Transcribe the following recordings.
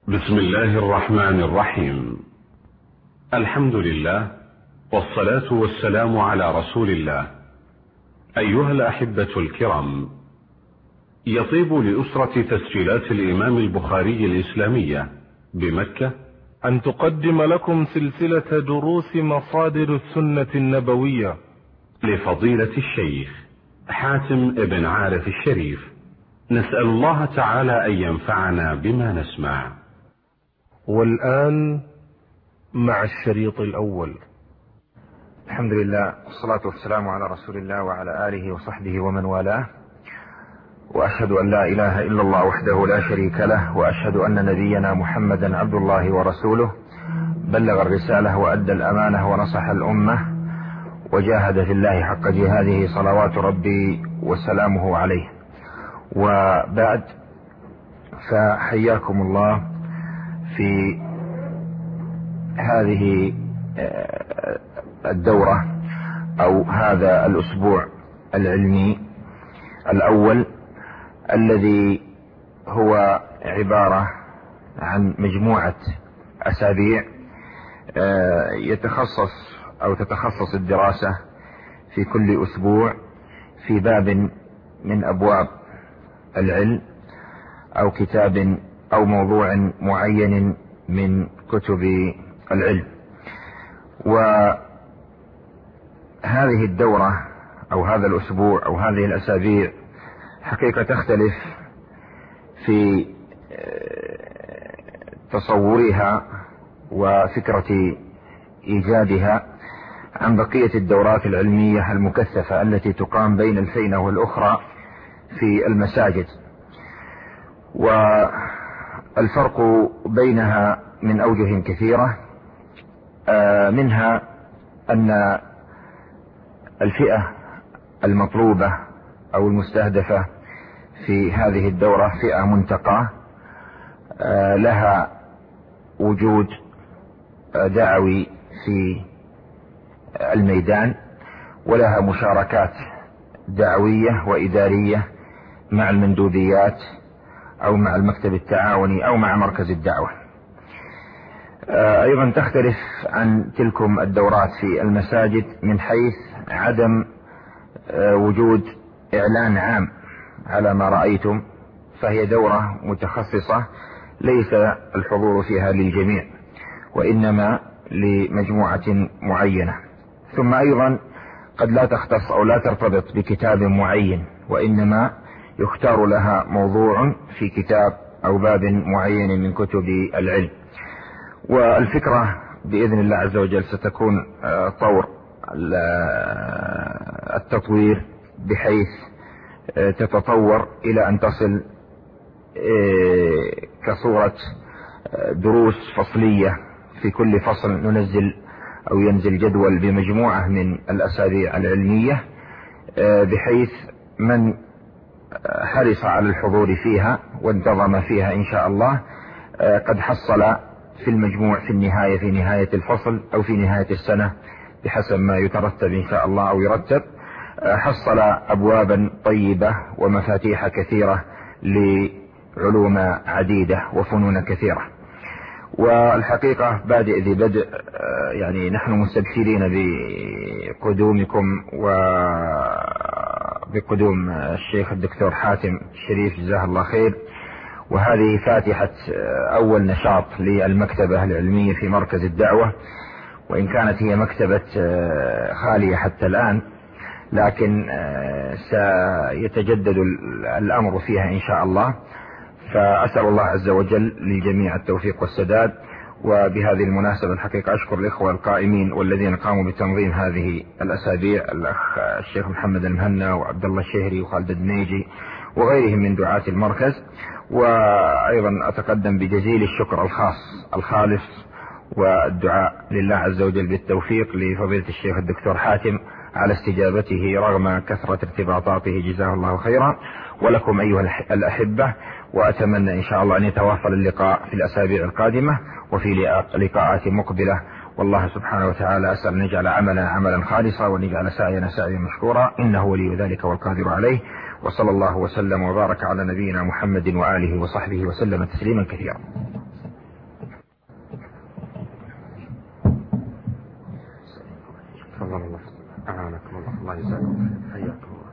بسم الله الرحمن الرحيم. الحمد لله والصلاة والسلام على رسول الله. أيها الأحبة الكرام، يطيب لأسرة تسجيلات الإمام البخاري الإسلامية بمكة أن تقدم لكم سلسلة دروس مصادر السنة النبوية لفضيلة الشيخ حاتم ابن عارف الشريف. نسأل الله تعالى أن ينفعنا بما نسمع. والآن مع الشريط الأول. الحمد لله والصلاة والسلام على رسول الله وعلى آله وصحبه ومن والاه، وأشهد أن لا إله إلا الله وحده لا شريك له، وأشهد أن نبينا محمدا عبد الله ورسوله، بلغ الرسالة وأدى الأمانة ونصح الأمة وجاهد في الله حق جهاده، صلوات ربي وسلامه عليه. وبعد، فحياكم الله في هذه الدورة أو هذا الأسبوع العلمي الأول، الذي هو عبارة عن مجموعة أسابيع تتخصص الدراسة في كل أسبوع في باب من أبواب العلم أو كتاب أو موضوع معين من كتب العلم. وهذه الدورة أو هذا الأسبوع أو هذه الأسابيع حقيقة تختلف في تصورها وفكرة إيجادها عن بقية الدورات العلمية المكثفة التي تقام بين الفينة والأخرى في المساجد. والفرق بينها من أوجه كثيرة، منها أن الفئة المطلوبة أو المستهدفة في هذه الدورة فئة منتقاة لها وجود دعوي في الميدان، ولها مشاركات دعوية وإدارية مع المندوبيات أو مع المكتب التعاوني أو مع مركز الدعوة. أيضا تختلف عن تلكم الدورات في المساجد من حيث عدم وجود إعلان عام على ما رأيتم، فهي دورة متخصصة ليس الحضور فيها للجميع وإنما لمجموعة معينة. ثم أيضا قد لا تختص أو لا ترتبط بكتاب معين، وإنما يختار لها موضوع في كتاب أو باب معين من كتب العلم. والفكرة بإذن الله عز وجل ستكون طور التطوير بحيث تتطور إلى أن تصل كصورة دروس فصلية، في كل فصل ننزل أو ينزل جدول بمجموعة من الأسابيع العلمية، بحيث من حرص على الحضور فيها وانتظم فيها إن شاء الله قد حصل في المجموع في النهاية، في نهاية الفصل أو في نهاية السنة بحسب ما يترتب إن شاء الله أو يرتب، حصل أبوابا طيبة ومفاتيح كثيرة لعلوم عديدة وفنون كثيرة. والحقيقة بادئ ذي بدء، يعني نحن مستبشرين بقدومكم وبقدوم الشيخ الدكتور حاتم الشريف جزاه الله خير. وهذه فاتحة أول نشاط للمكتبة العلمية في مركز الدعوة، وإن كانت هي مكتبة خالية حتى الآن، لكن سيتجدد الأمر فيها إن شاء الله. فأسأل الله عز وجل للجميع التوفيق والسداد. وبهذه المناسبة الحقيقة أشكر الإخوة القائمين والذين قاموا بتنظيم هذه الأسابيع، الأخ الشيخ محمد المهنا وعبد الله الشهري وخالد الدنيجي وغيرهم من دعاة المركز. وأيضا أتقدم بجزيل الشكر الخالص والدعاء لله عز وجل بالتوفيق لفضيلة الشيخ الدكتور حاتم على استجابته رغم كثرة ارتباطاته جزاه الله خيرا، ولكم أيها الأحبة. وأتمنى إن شاء الله أن يتواصل اللقاء في الأسابيع القادمة وفي لقاءات مقبلة. والله سبحانه وتعالى أسأل أن يجعل عملا خالصا، وأن يجعل سعينا سعيا مشكورا، إنه ولي ذلك والقادر عليه. وصلى الله وسلم وبارك على نبينا محمد وآله وصحبه وسلم تسليما كثيرا. تفضل الله أعانكم الله. الله يسعدكم. حياكم الله.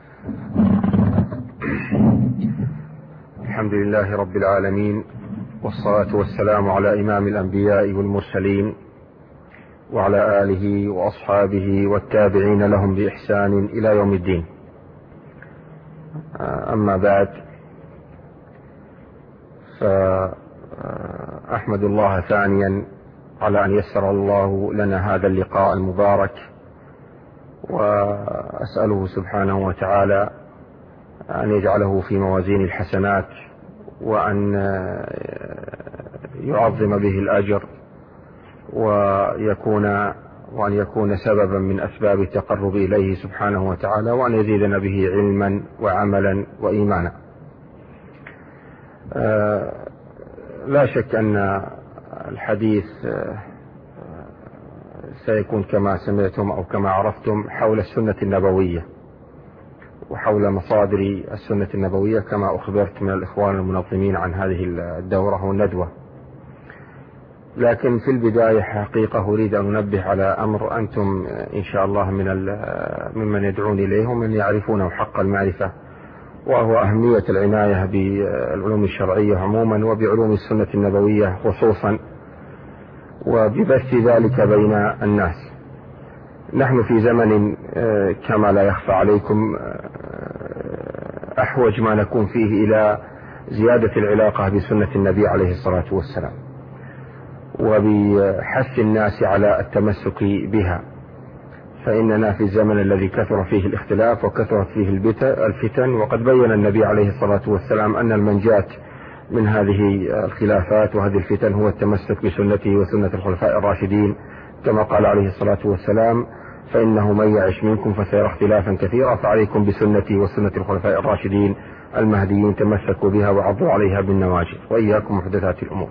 الحمد لله رب العالمين، والصلاة والسلام على إمام الأنبياء والمرسلين وعلى آله وأصحابه والتابعين لهم بإحسان إلى يوم الدين. أما بعد، فأحمد الله ثانيا على أن يسر الله لنا هذا اللقاء المبارك، وأسأله سبحانه وتعالى أن يجعله في موازين الحسنات، وأن يعظم به الأجر، وأن يكون سببا من أسباب التقرب إليه سبحانه وتعالى، وأن يزيدنا به علما وعملا وإيمانا. لا شك أن الحديث سيكون كما سمعتم أو كما عرفتم حول السنة النبوية، وحول مصادر السنة النبوية كما أخبرت من الإخوان المنظمين عن هذه الدورة والندوة. لكن في البداية حقيقة أريد أن أنبه على أمر أنتم إن شاء الله ممن يدعون إليه ومن يعرفونه حق المعرفة، وهو أهمية العناية بالعلوم الشرعية عموما وبعلوم السنة النبوية خصوصا، وببث ذلك بين الناس. نحن في زمن كما لا يخفى عليكم أحوج ما نكون فيه إلى زيادة العلاقة بسنة النبي عليه الصلاة والسلام، وبحث الناس على التمسك بها، فإننا في الزمن الذي كثر فيه الاختلاف وكثرت فيه الفتن، وقد بين النبي عليه الصلاة والسلام أن المنجاة من هذه الخلافات وهذه الفتن هو التمسك بسنته وسنة الخلفاء الراشدين، كما قال عليه الصلاة والسلام: فإنه من يعش منكم فسيرى اختلافا كثيرا، فعليكم بسنتي وسنة الخلفاء الراشدين المهديين، تمسكوا بها وعضوا عليها بالنواجذ، وإياكم محدثات الأمور.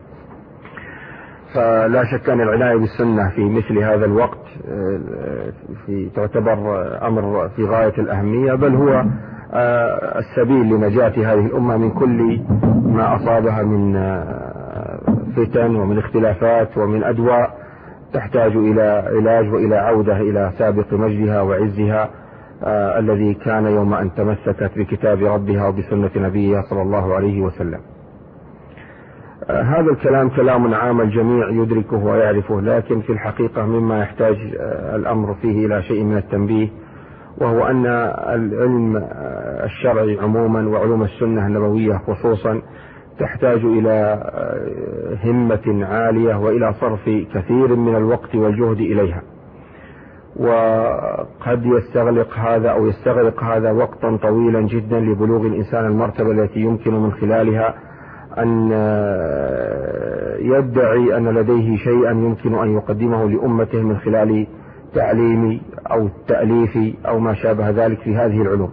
فلا شك أن العناية بالسنة في مثل هذا الوقت تعتبر أمر في غاية الأهمية، بل هو السبيل لنجاة هذه الأمة من كل ما أصابها من فتن ومن اختلافات ومن أدواء تحتاج إلى علاج وإلى عودة إلى سابق مجدها وعزها الذي كان يوم أن تمسكت بكتاب ربها وبسنة نبيها صلى الله عليه وسلم. هذا الكلام كلام عام الجميع يدركه ويعرفه، لكن في الحقيقة مما يحتاج الأمر فيه إلى شيء من التنبيه، وهو أن العلم الشرعي عموما وعلوم السنة النبوية خصوصا تحتاج إلى همة عالية وإلى صرف كثير من الوقت والجهد إليها، وقد يستغرق هذا وقتا طويلا جدا لبلوغ الإنسان المرتبة التي يمكن من خلالها أن يدعي أن لديه شيئا يمكن أن يقدمه لأمته من خلال تعليم أو تأليف أو ما شابه ذلك في هذه العلوم.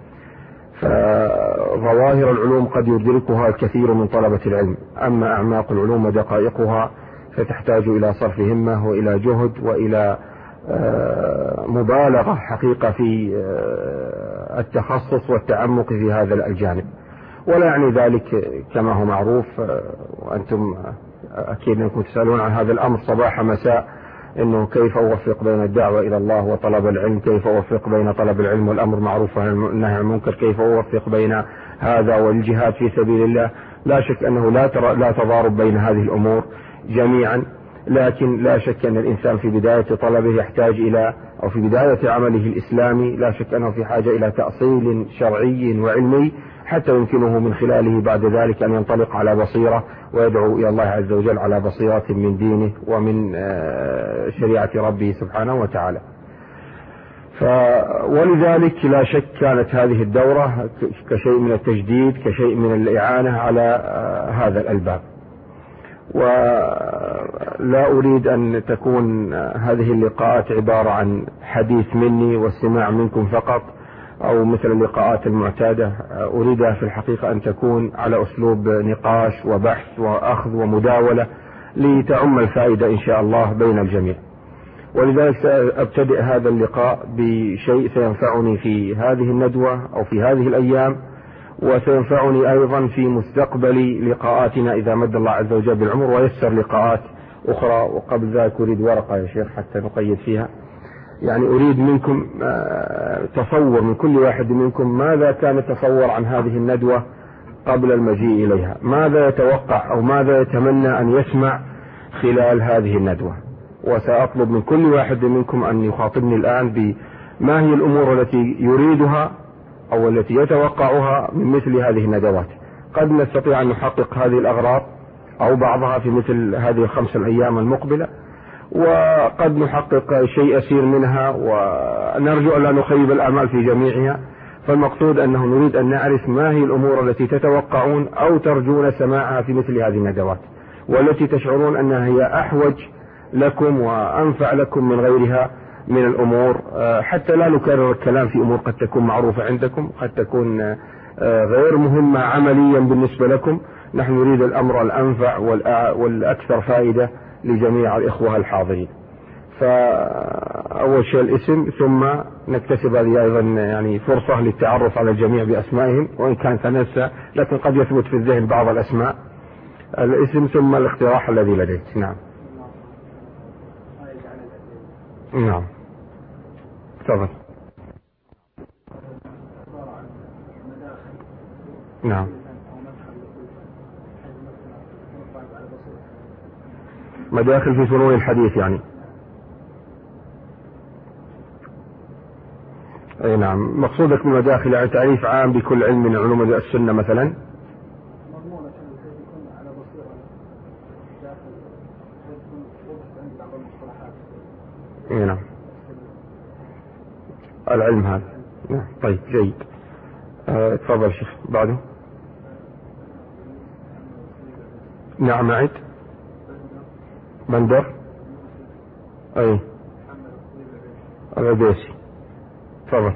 فظواهر العلوم قد يدركها الكثير من طلبة العلم، أما أعماق العلوم ودقائقها فتحتاج إلى صرف همة وإلى جهد وإلى مبالغة حقيقة في التخصص والتعمق في هذا الجانب. ولا يعني ذلك كما هو معروف، وأنتم أكيد أنكم تسألون عن هذا الأمر صباح مساء، إنه كيف أوفق بين الدعوة إلى الله وطلب العلم، كيف أوفق بين طلب العلم والأمر معروف والنهي عن المنكر، كيف أوفق بين هذا والجهاد في سبيل الله. لا شك أنه لا تضارب بين هذه الأمور جميعا، لكن لا شك أن الإنسان في بداية طلبه يحتاج إلى، أو في بداية عمله الإسلامي لا شك أنه في حاجة إلى تأصيل شرعي وعلمي حتى يمكنه من خلاله بعد ذلك أن ينطلق على بصيرة ويدعو إلى الله عز وجل على بصيرة من دينه ومن شريعة ربه سبحانه وتعالى. ولذلك لا شك كانت هذه الدورة كشيء من التجديد، كشيء من الإعانة على هذا الباب. ولا أريد أن تكون هذه اللقاءات عبارة عن حديث مني والسماع منكم فقط، أو مثل اللقاءات المعتادة. أريدها في الحقيقة أن تكون على أسلوب نقاش وبحث وأخذ ومداولة لتعم الفائدة إن شاء الله بين الجميع. ولذلك سأبتدئ هذا اللقاء بشيء سينفعني في هذه الندوة أو في هذه الأيام، وسينفعني أيضا في مستقبل لقاءاتنا إذا مد الله عز وجل بالعمر ويسر لقاءات أخرى. وقبل ذلك أريد ورقة يا شيخ حتى نقيد فيها. يعني أريد منكم تصور من كل واحد منكم ماذا كان يتصور عن هذه الندوة قبل المجيء إليها، ماذا يتوقع أو ماذا يتمنى أن يسمع خلال هذه الندوة. وسأطلب من كل واحد منكم أن يخاطبني الآن بما هي الأمور التي يريدها أو التي يتوقعها من مثل هذه الندوات. قد نستطيع أن نحقق هذه الأغراض أو بعضها في مثل هذه ال5 أيام المقبلة، وقد نحقق شيء يسير منها، ونرجو أن لا نخيب الآمال في جميعها. فالمقصود أنه نريد أن نعرف ما هي الأمور التي تتوقعون أو ترجون سماعها في مثل هذه الندوات، والتي تشعرون أنها هي أحوج لكم وأنفع لكم من غيرها من الأمور، حتى لا نكرر الكلام في أمور قد تكون معروفة عندكم، قد تكون غير مهمة عمليا بالنسبة لكم. نحن نريد الأمر الأنفع والأكثر فائدة لجميع الإخوة الحاضرين. فأول شيء الاسم، ثم نكتسب هذه أيضا يعني فرصة للتعرف على الجميع بأسمائهم، وإن كان تنسى لكن قد يثبت في الذهن بعض الأسماء. الاسم ثم الاقتراح الذي لديك. نعم نعم تفضل. نعم مداخل في فنون الحديث يعني. اي نعم، مقصودك من مداخل يعني تعريف عام بكل علم من علوم السنة مثلا. اي نعم العلم هذا. نعم طيب جيد. تفضل شيخ بعده. نعم عد بندر. اي العبيسي. تفضل.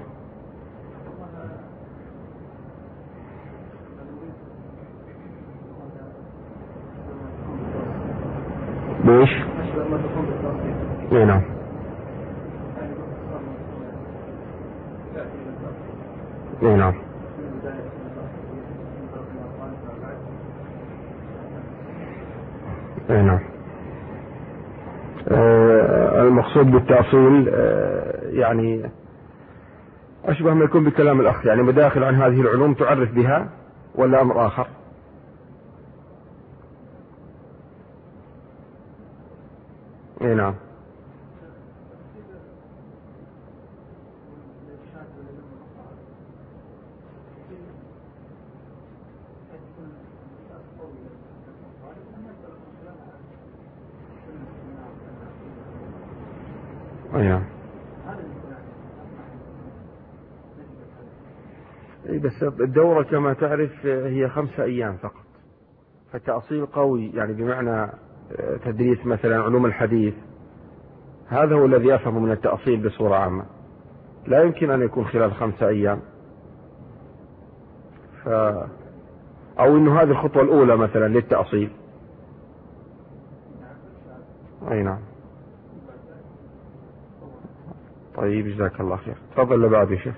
ليش؟ اي نعم. اي نعم. اي نعم. المقصود بالتأصيل يعني أشبه ما يكون بكلام الأخ، يعني مداخل عن هذه العلوم تعرف بها ولا أمر آخر؟ اي نعم. اي نعم. بس الدورة كما تعرف هي 5 أيام فقط، فالتأصيل قوي يعني بمعنى تدريس مثلا علوم الحديث، هذا هو الذي يفهم من التأصيل بصورة عامة. لا يمكن أن يكون خلال 5 أيام، أو إنه هذه الخطوة الأولى مثلا للتأصيل. أي نعم. طيب جزاك الله خير. تفضل لبعض يا شيخ.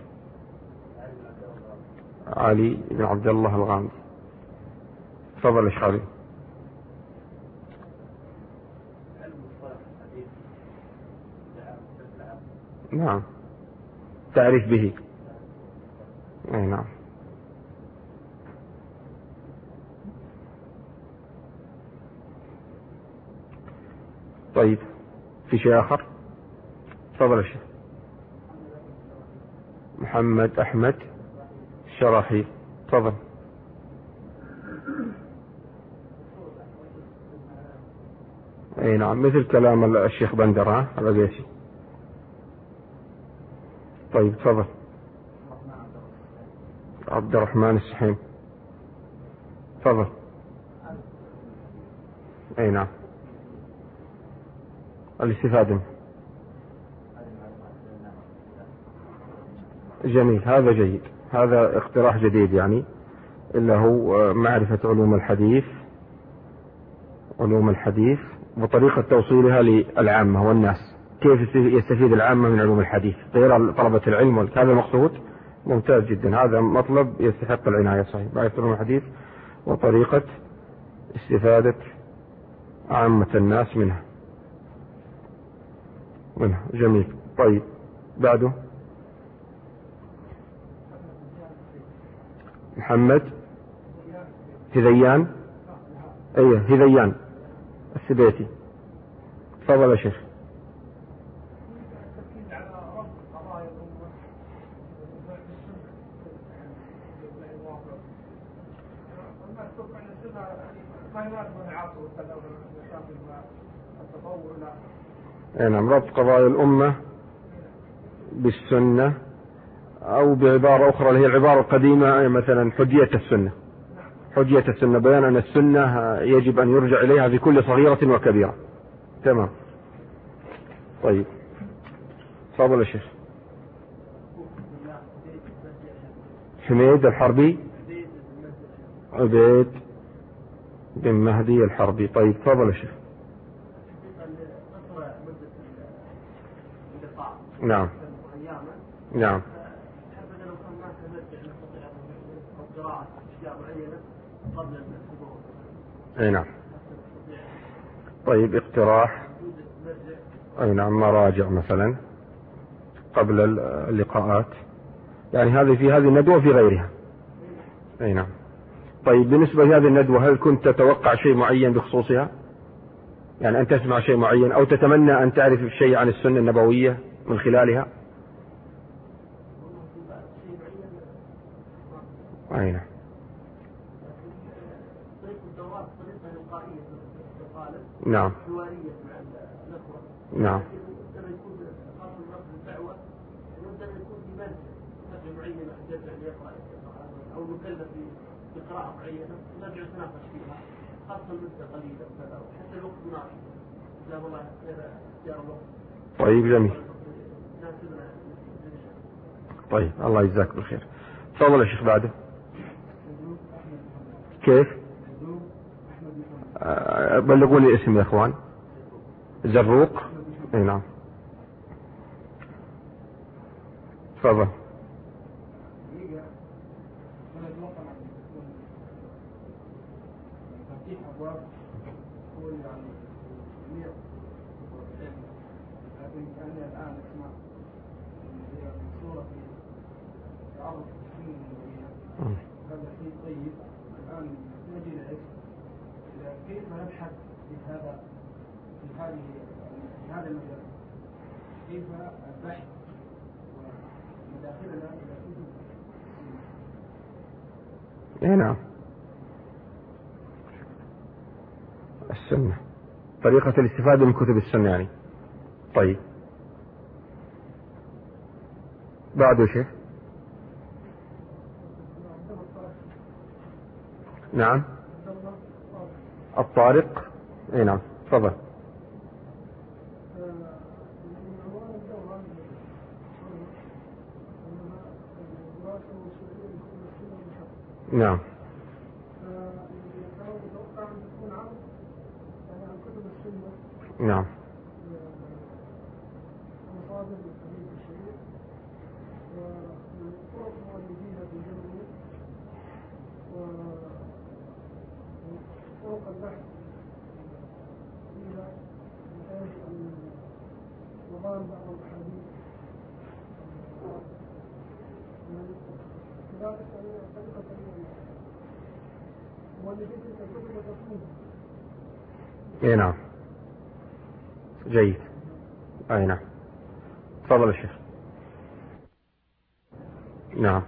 علي بن عبد الله الغامدي. تفضل يا شيخ علي. نعم تعرف به. اي نعم. طيب في شيء آخر؟ تفضل يا شيخ. محمد أحمد الشراحي. تفضل. اي نعم مثل كلام الشيخ بندر العبيسي. طيب تفضل. عبد الرحمن السحيم. تفضل. اي نعم الاستفادة. جميل، هذا جيد، هذا اقتراح جديد يعني، إلا هو معرفة علوم الحديث، علوم الحديث وطريقة توصيلها للعامة والناس، كيف يستفيد العامة من علوم الحديث غير طلبة العلم، هذا المقصود. ممتاز جدا، هذا مطلب يستحق العناية. صحيح، معرفة علوم الحديث وطريقة استفادة عامة الناس منها. جميل. طيب بعده محمد هذيان. ايه هذيان السبيتي. تفضل يا شيخ. نعم، ربط قضايا الأمة بالسنة، أو بعبارة أخرى اللي هي العبارة القديمة مثلا حجية السنة. حجية السنة بيان أن السنة يجب أن يرجع إليها في كل صغيرة وكبيرة. تمام. طيب تفضل يا شيخ. حميد الحربي. عبيد بن مهدي الحربي. طيب تفضل يا شيخ. نعم نعم. اي نعم. طيب اقتراح. اي نعم، مراجع مثلا قبل اللقاءات، يعني هذه في هذه الندوة وفي غيرها. اي نعم. طيب بالنسبة لهذه الندوة، هل كنت تتوقع شيء معين بخصوصها؟ يعني أن تسمع شيء معين أو تتمنى أن تعرف شيء عن السنة النبوية من خلالها؟ أي نعم. نعم نعم. أو نكلف بقراءة معينة نرجع نتناقش فيها، خاصة المدة قليلة حتى الوقت مناسب. لا والله اختيار الوقت. طيب جميل. طيب الله يجزاك بالخير. تفضل يا شيخ بعده. كيف؟ بلغوني الاسم يا اخوان. زروق. اي نعم. تفضل. كيف نبحث في هذا المجال؟ كيف البحث ومداخلنا الى كتب السنة؟ نعم، السنة، طريقة الاستفادة من كتب السنة يعني. طيب بعده شيء؟ نعم الطارق. اي نعم تفضل. نعم نعم. اي نعم جيد. اي نعم تفضل يا شيخ. نعم.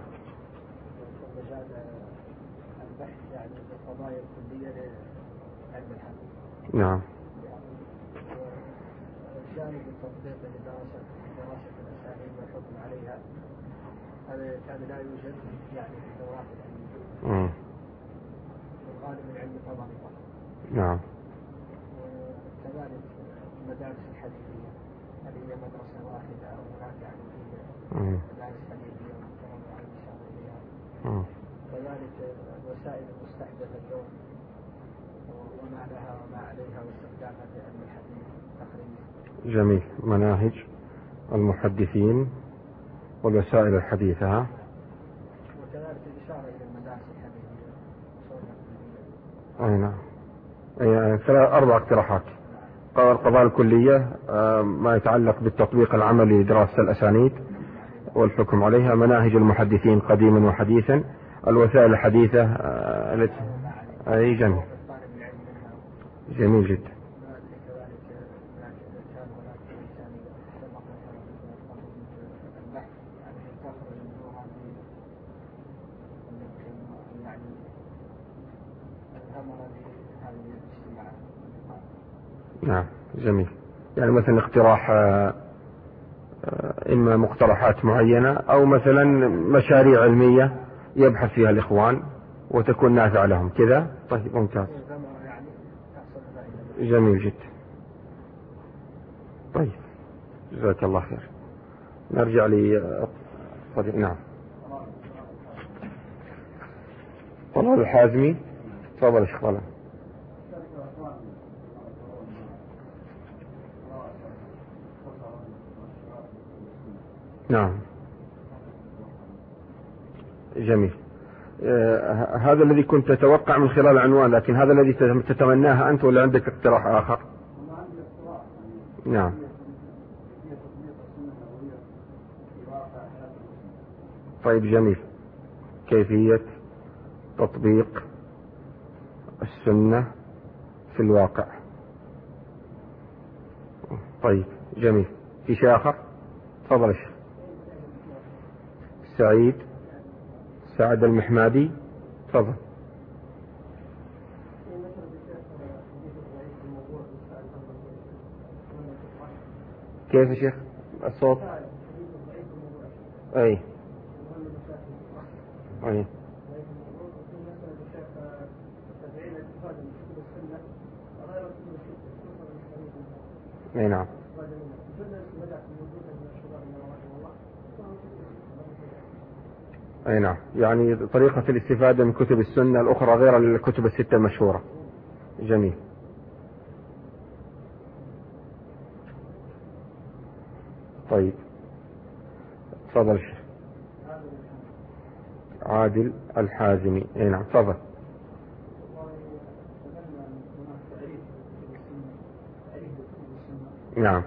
البحث يعني القضايا الكلية لعلم الحديث. نعم. جانب التطبيق لدراسة الأساليب والحكم عليها، هذا كان لا يوجد يعني في الدورات العلمية. الغالب من علم النظري فقط. نعم. وكذلك المدارس الحديثية هذه هي مدرسة واحدة أو هناك يعني مدارس حديثية ومتوضعة إن شاء الله. كذلك الوسائل المستحدثة اليوم وما لها وما عليها واستخدامها في علم الحديث تقريبا. جميل. مناهج المحدثين والوسائل الحديثة. وكذلك الإشارة إلى المدارس الحديثية. أي نعم. أي 4 اقتراحات. القضايا الكلية ما يتعلق بالتطبيق العملي لدراسة الأسانيد والحكم عليها، مناهج المحدثين قديما وحديثا، الوسائل الحديثة التي أي جميل. جميل جدا. نعم جميل. يعني مثلا اقتراح إما مقترحات معينة أو مثلا مشاريع علمية يبحث فيها الإخوان وتكون نافعة لهم كذا. طيب ممتاز. جميل جدا. طيب جزاك الله خير. نرجع نعم طلال الحازمي. تفضل شيخ طلال. نعم جميل. هذا الذي كنت تتوقع من خلال العنوان، لكن هذا الذي تتمناه أنت ولا عندك اقتراح آخر؟ نعم طيب جميل. كيفية تطبيق السنة في الواقع. طيب جميل. في شيء آخر؟ تفضل الشيخ. سعد المحمادي. تفضل. كيف يا شيخ الصوت؟ اي اي اي نعم. اي نعم. يعني طريقة الاستفادة من كتب السنة الأخرى غير الكتب الستة المشهورة. جميل. طيب تفضل الشيخ. عادل الحازمي. اي نعم تفضل. نعم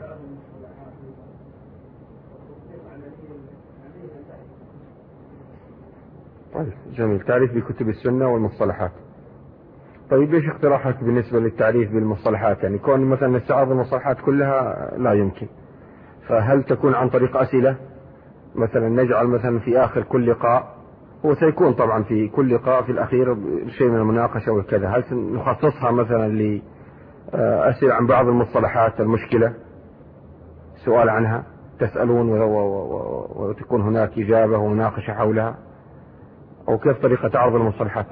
طيب جميل. تعريف بكتب السنة والمصطلحات. طيب ايش اقتراحك بالنسبة للتعريف بالمصطلحات؟ يعني كون مثلا نستعرض المصطلحات كلها لا يمكن، فهل تكون عن طريق أسئلة مثلا؟ نجعل مثلا في آخر كل لقاء، هو سيكون طبعا في كل لقاء في الأخير شيء من المناقشة وكذا، هل نخصصها مثلا لأسئلة عن بعض المصطلحات المشكلة، سؤال عنها تسألون وتكون هناك إجابة ومناقشة حولها، أو كيف طريقة عرض المصطلحات؟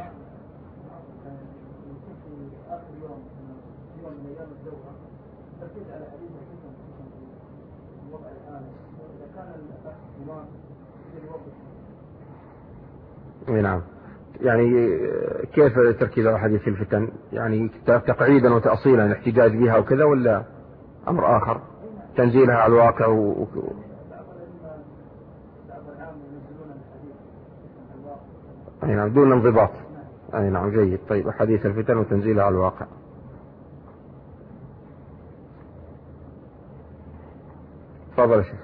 نعم. يعني كيف تركيز على حديث الفتن؟ يعني تقعيدا وتأصيلا الاحتجاج بها وكذا، ولا أمر آخر تنزيلها على الواقع أي نعم دون انضباط. أي نعم جيد. طيب حديث الفتن وتنزيلها على الواقع. تفضل يا شيخ.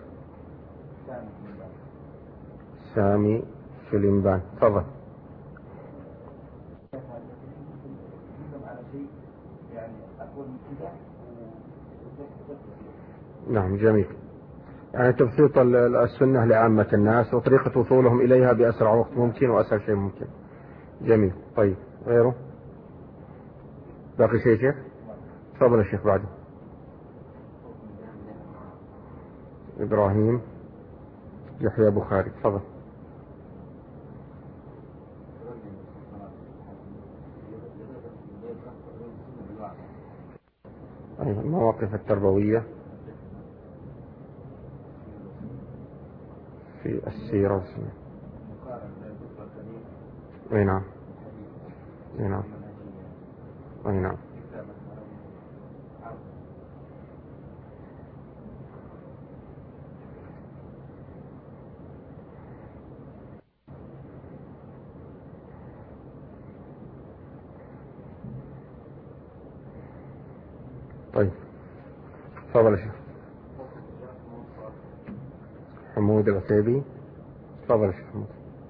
سامي فليمبان. تفضل. نعم جميل. يعني تبسيط السنة لعامة الناس وطريقة وصولهم إليها بأسرع وقت ممكن وأسهل شيء ممكن. جميل. طيب غيره؟ باقي شيء شيخ؟ تفضل يا شيخ. بعده إبراهيم يحيى بخاري. تفضل. المواقف التربوية في السيرة والسنة. أي نعم. أي نعم. أي نعم. طيب تفضل يا شيخ. حمود العتيبي. تفضل يا شيخ حمود.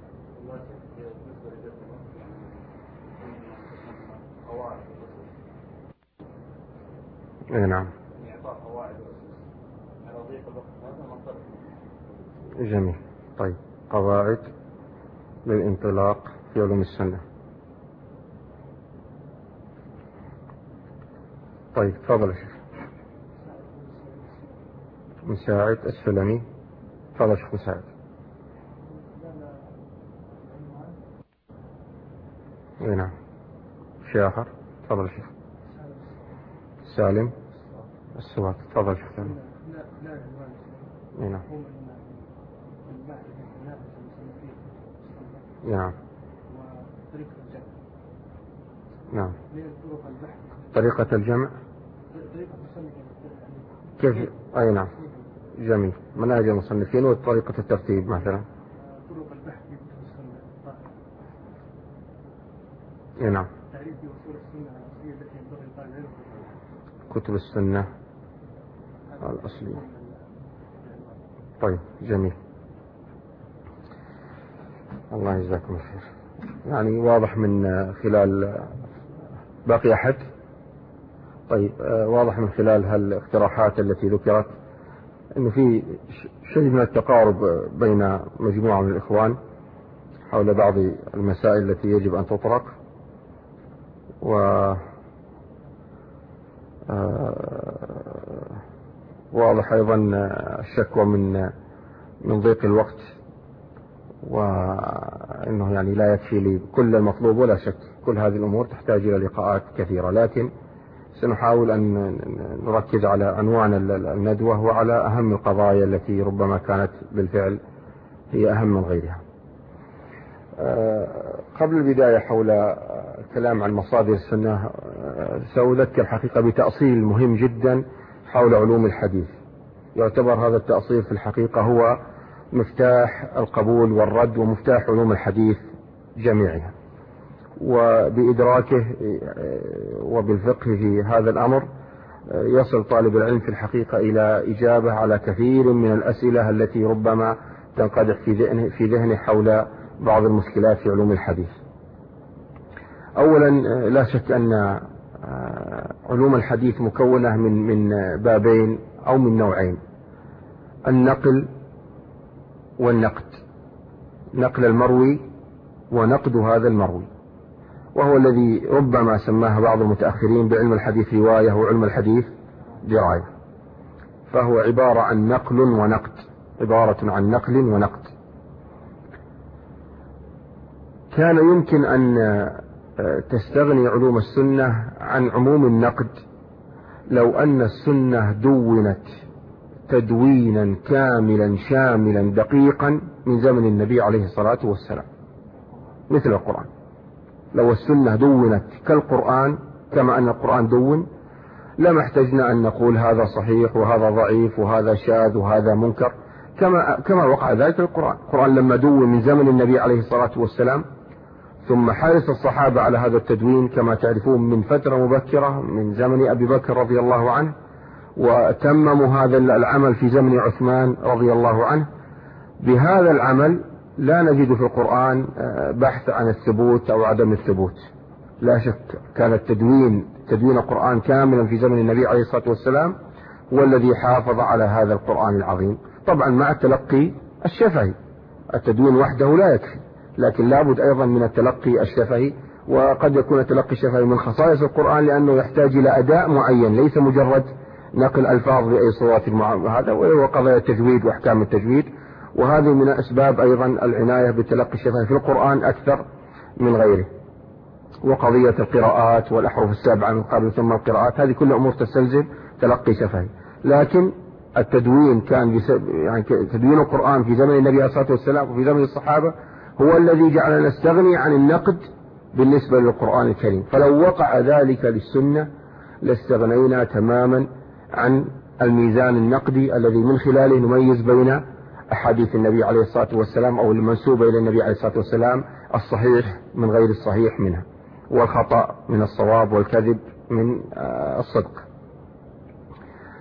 اي نعم. جميل. طيب، قواعد للانطلاق في علوم السنة. طيب تفضل يا شيخ. مساعد السلمي. تفضل يا شيخ مساعد. اي نعم. شيء آخر. تفضل يا شيخ. سالم السواق. تفضل يا شيخ سالم. اي نعم. نعم. نعم. طريقة الجمع. كيف؟ أي نعم. جميل. منهج المصنفين وطريقة الترتيب مثلا. أي نعم. كتب السنة الأصلية. طيب جميل. الله يجزاكم الخير. يعني واضح من خلال باقي أحد. طيب واضح من خلال هالاقتراحات التي ذكرت أنه في شيء من التقارب بين مجموعة من الإخوان حول بعض المسائل التي يجب أن تطرق، و واضح أيضا الشكوى من ضيق الوقت، وأنه يعني لا يكفي لي كل المطلوب ولا شك. كل هذه الأمور تحتاج إلى لقاءات كثيرة، لكن سنحاول أن نركز على عنوان الندوة وعلى أهم القضايا التي ربما كانت بالفعل هي أهم من غيرها. قبل البداية حول الكلام عن مصادر السنة، سأذكر حقيقة بتأصيل مهم جدا حول علوم الحديث. يعتبر هذا التأصيل في الحقيقة هو مفتاح القبول والرد ومفتاح علوم الحديث جميعها، وبإدراكه وبالفقه في هذا الأمر يصل طالب العلم في الحقيقة إلى إجابة على كثير من الأسئلة التي ربما تنقدح في ذهنه حول بعض المشكلات في علوم الحديث. أولا لا شك أن علوم الحديث مكونة من بابين أو من نوعين: النقل والنقد. نقل المروي ونقد هذا المروي، وهو الذي ربما سماه بعض المتأخرين بعلم الحديث رواية وعلم الحديث دراية. فهو عبارة عن نقل ونقد، عبارة عن نقل ونقد. كان يمكن أن تستغني علوم السنة عن عموم النقد لو أن السنة دونت تدوينا كاملا شاملا دقيقا من زمن النبي عليه الصلاة والسلام مثل القرآن. لو السنة دونت كالقرآن كما أن القرآن دون، لما احتجنا أن نقول هذا صحيح وهذا ضعيف وهذا شاذ وهذا منكر كما وقع ذلك في القرآن. القرآن لما دون من زمن النبي عليه الصلاة والسلام، ثم حرص الصحابة على هذا التدوين كما تعرفون من فترة مبكرة من زمن أبي بكر رضي الله عنه، وتمموا هذا العمل في زمن عثمان رضي الله عنه. بهذا العمل لا نجد في القرآن بحث عن الثبوت أو عدم الثبوت. لا شك كان تدوين القرآن كاملا في زمن النبي عليه الصلاة والسلام هو الذي حافظ على هذا القرآن العظيم، طبعا مع التلقي الشفهي. التدوين وحده لا يكفي، لكن لابد أيضا من التلقي الشفهي، وقد يكون التلقي الشفهي من خصائص القرآن لأنه يحتاج إلى أداء معين، ليس مجرد نقل ألفاظ بأي صورة هذا، وهو قضايا التجويد وأحكام التجويد. وهذه من أسباب أيضا العناية بالتلقي الشفهي في القرآن أكثر من غيره. وقضية القراءات والأحرف السابعة من قبل ثم القراءات، هذه كل أمور تستلزم تلقي شفهي. لكن التدوين كان يعني تدوين القرآن في زمن النبي عليه الصلاة والسلام وفي زمن الصحابة هو الذي جعلنا نستغني عن النقد بالنسبة للقرآن الكريم. فلو وقع ذلك للسنة لاستغنينا تماما عن الميزان النقدي الذي من خلاله نميز بين أحاديث النبي عليه الصلاة والسلام أو المنسوبة إلى النبي عليه الصلاة والسلام الصحيح من غير الصحيح منها، والخطأ من الصواب، والكذب من الصدق.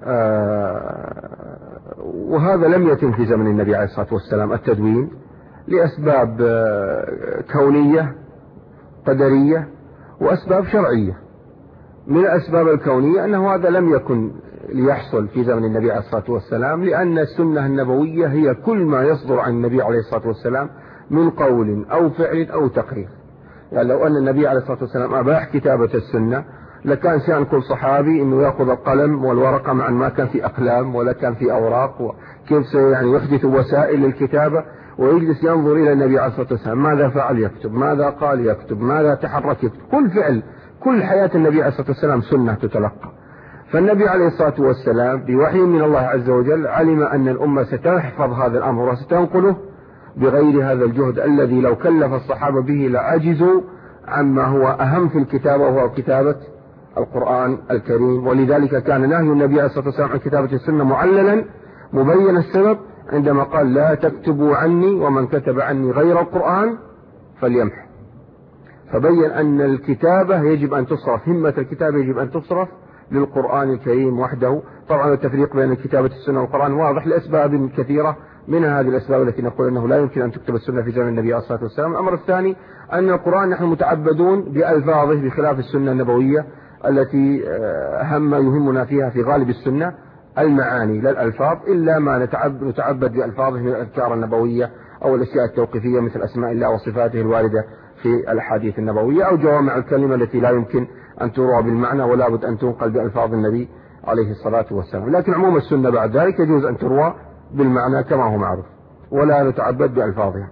وهذا لم يتم في زمن النبي عليه الصلاة والسلام التدوين لأسباب كونية قدرية وأسباب شرعية. من الأسباب الكونية أنه هذا لم يكن ليحصل في زمن النبي عليه الصلاة والسلام، لأن السنة النبوية هي كل ما يصدر عن النبي عليه الصلاة والسلام من قول أو فعل أو تقرير. يعني لو أن النبي عليه الصلاة والسلام أباح كتابة السنة لكان شأن كل صحابي أنه يأخذ القلم والورقة، مع ما كان في أقلام ولا كان في أوراق، وكيف يعني يحدث وسائل للكتابة، ويجلس ينظر إلى النبي عليه الصلاة والسلام ماذا فعل يكتب، ماذا قال يكتب، ماذا تحرك يكتب. كل فعل، كل حياة النبي عليه الصلاة والسلام سنة تتلقى. فالنبي عليه الصلاة والسلام بوحي من الله عز وجل علم أن الأمة ستحفظ هذا الأمر وستنقله بغير هذا الجهد الذي لو كلف الصحابة به لعجزوا عما هو أهم في الكتابة، وهو كتابة القرآن الكريم. ولذلك كان نهي النبي عليه الصلاة والسلام عن كتابة السنة معللا مبين السبب عندما قال لا تكتبوا عني ومن كتب عني غير القرآن فليمح. فبين أن الكتابة يجب أن تصرف، همة الكتابة يجب أن تصرف للقرآن الكريم وحده. طبعا التفريق بين كتابة السنة والقرآن واضح لأسباب كثيرة، منها هذه الأسباب التي نقول أنه لا يمكن أن تكتب السنة في زمن النبي عليه الصلاة والسلام. الأمر الثاني أن القرآن نحن متعبدون بألفاظه بخلاف السنة النبوية التي أهم يهمنا فيها في غالب السنة المعاني لا الألفاظ، إلا ما نتعبد بألفاظه من الأذكار النبوية أو الأشياء التوقيفية مثل أسماء الله وصفاته الواردة في الأحاديث النبوية، أو جوامع الكلمة التي لا يمكن أن تروى بالمعنى ولا بد أن تنقل بألفاظ النبي عليه الصلاة والسلام. لكن عموم السنة بعد ذلك يجوز أن تروى بالمعنى كما هو معروف ولا نتعبد بألفاظها.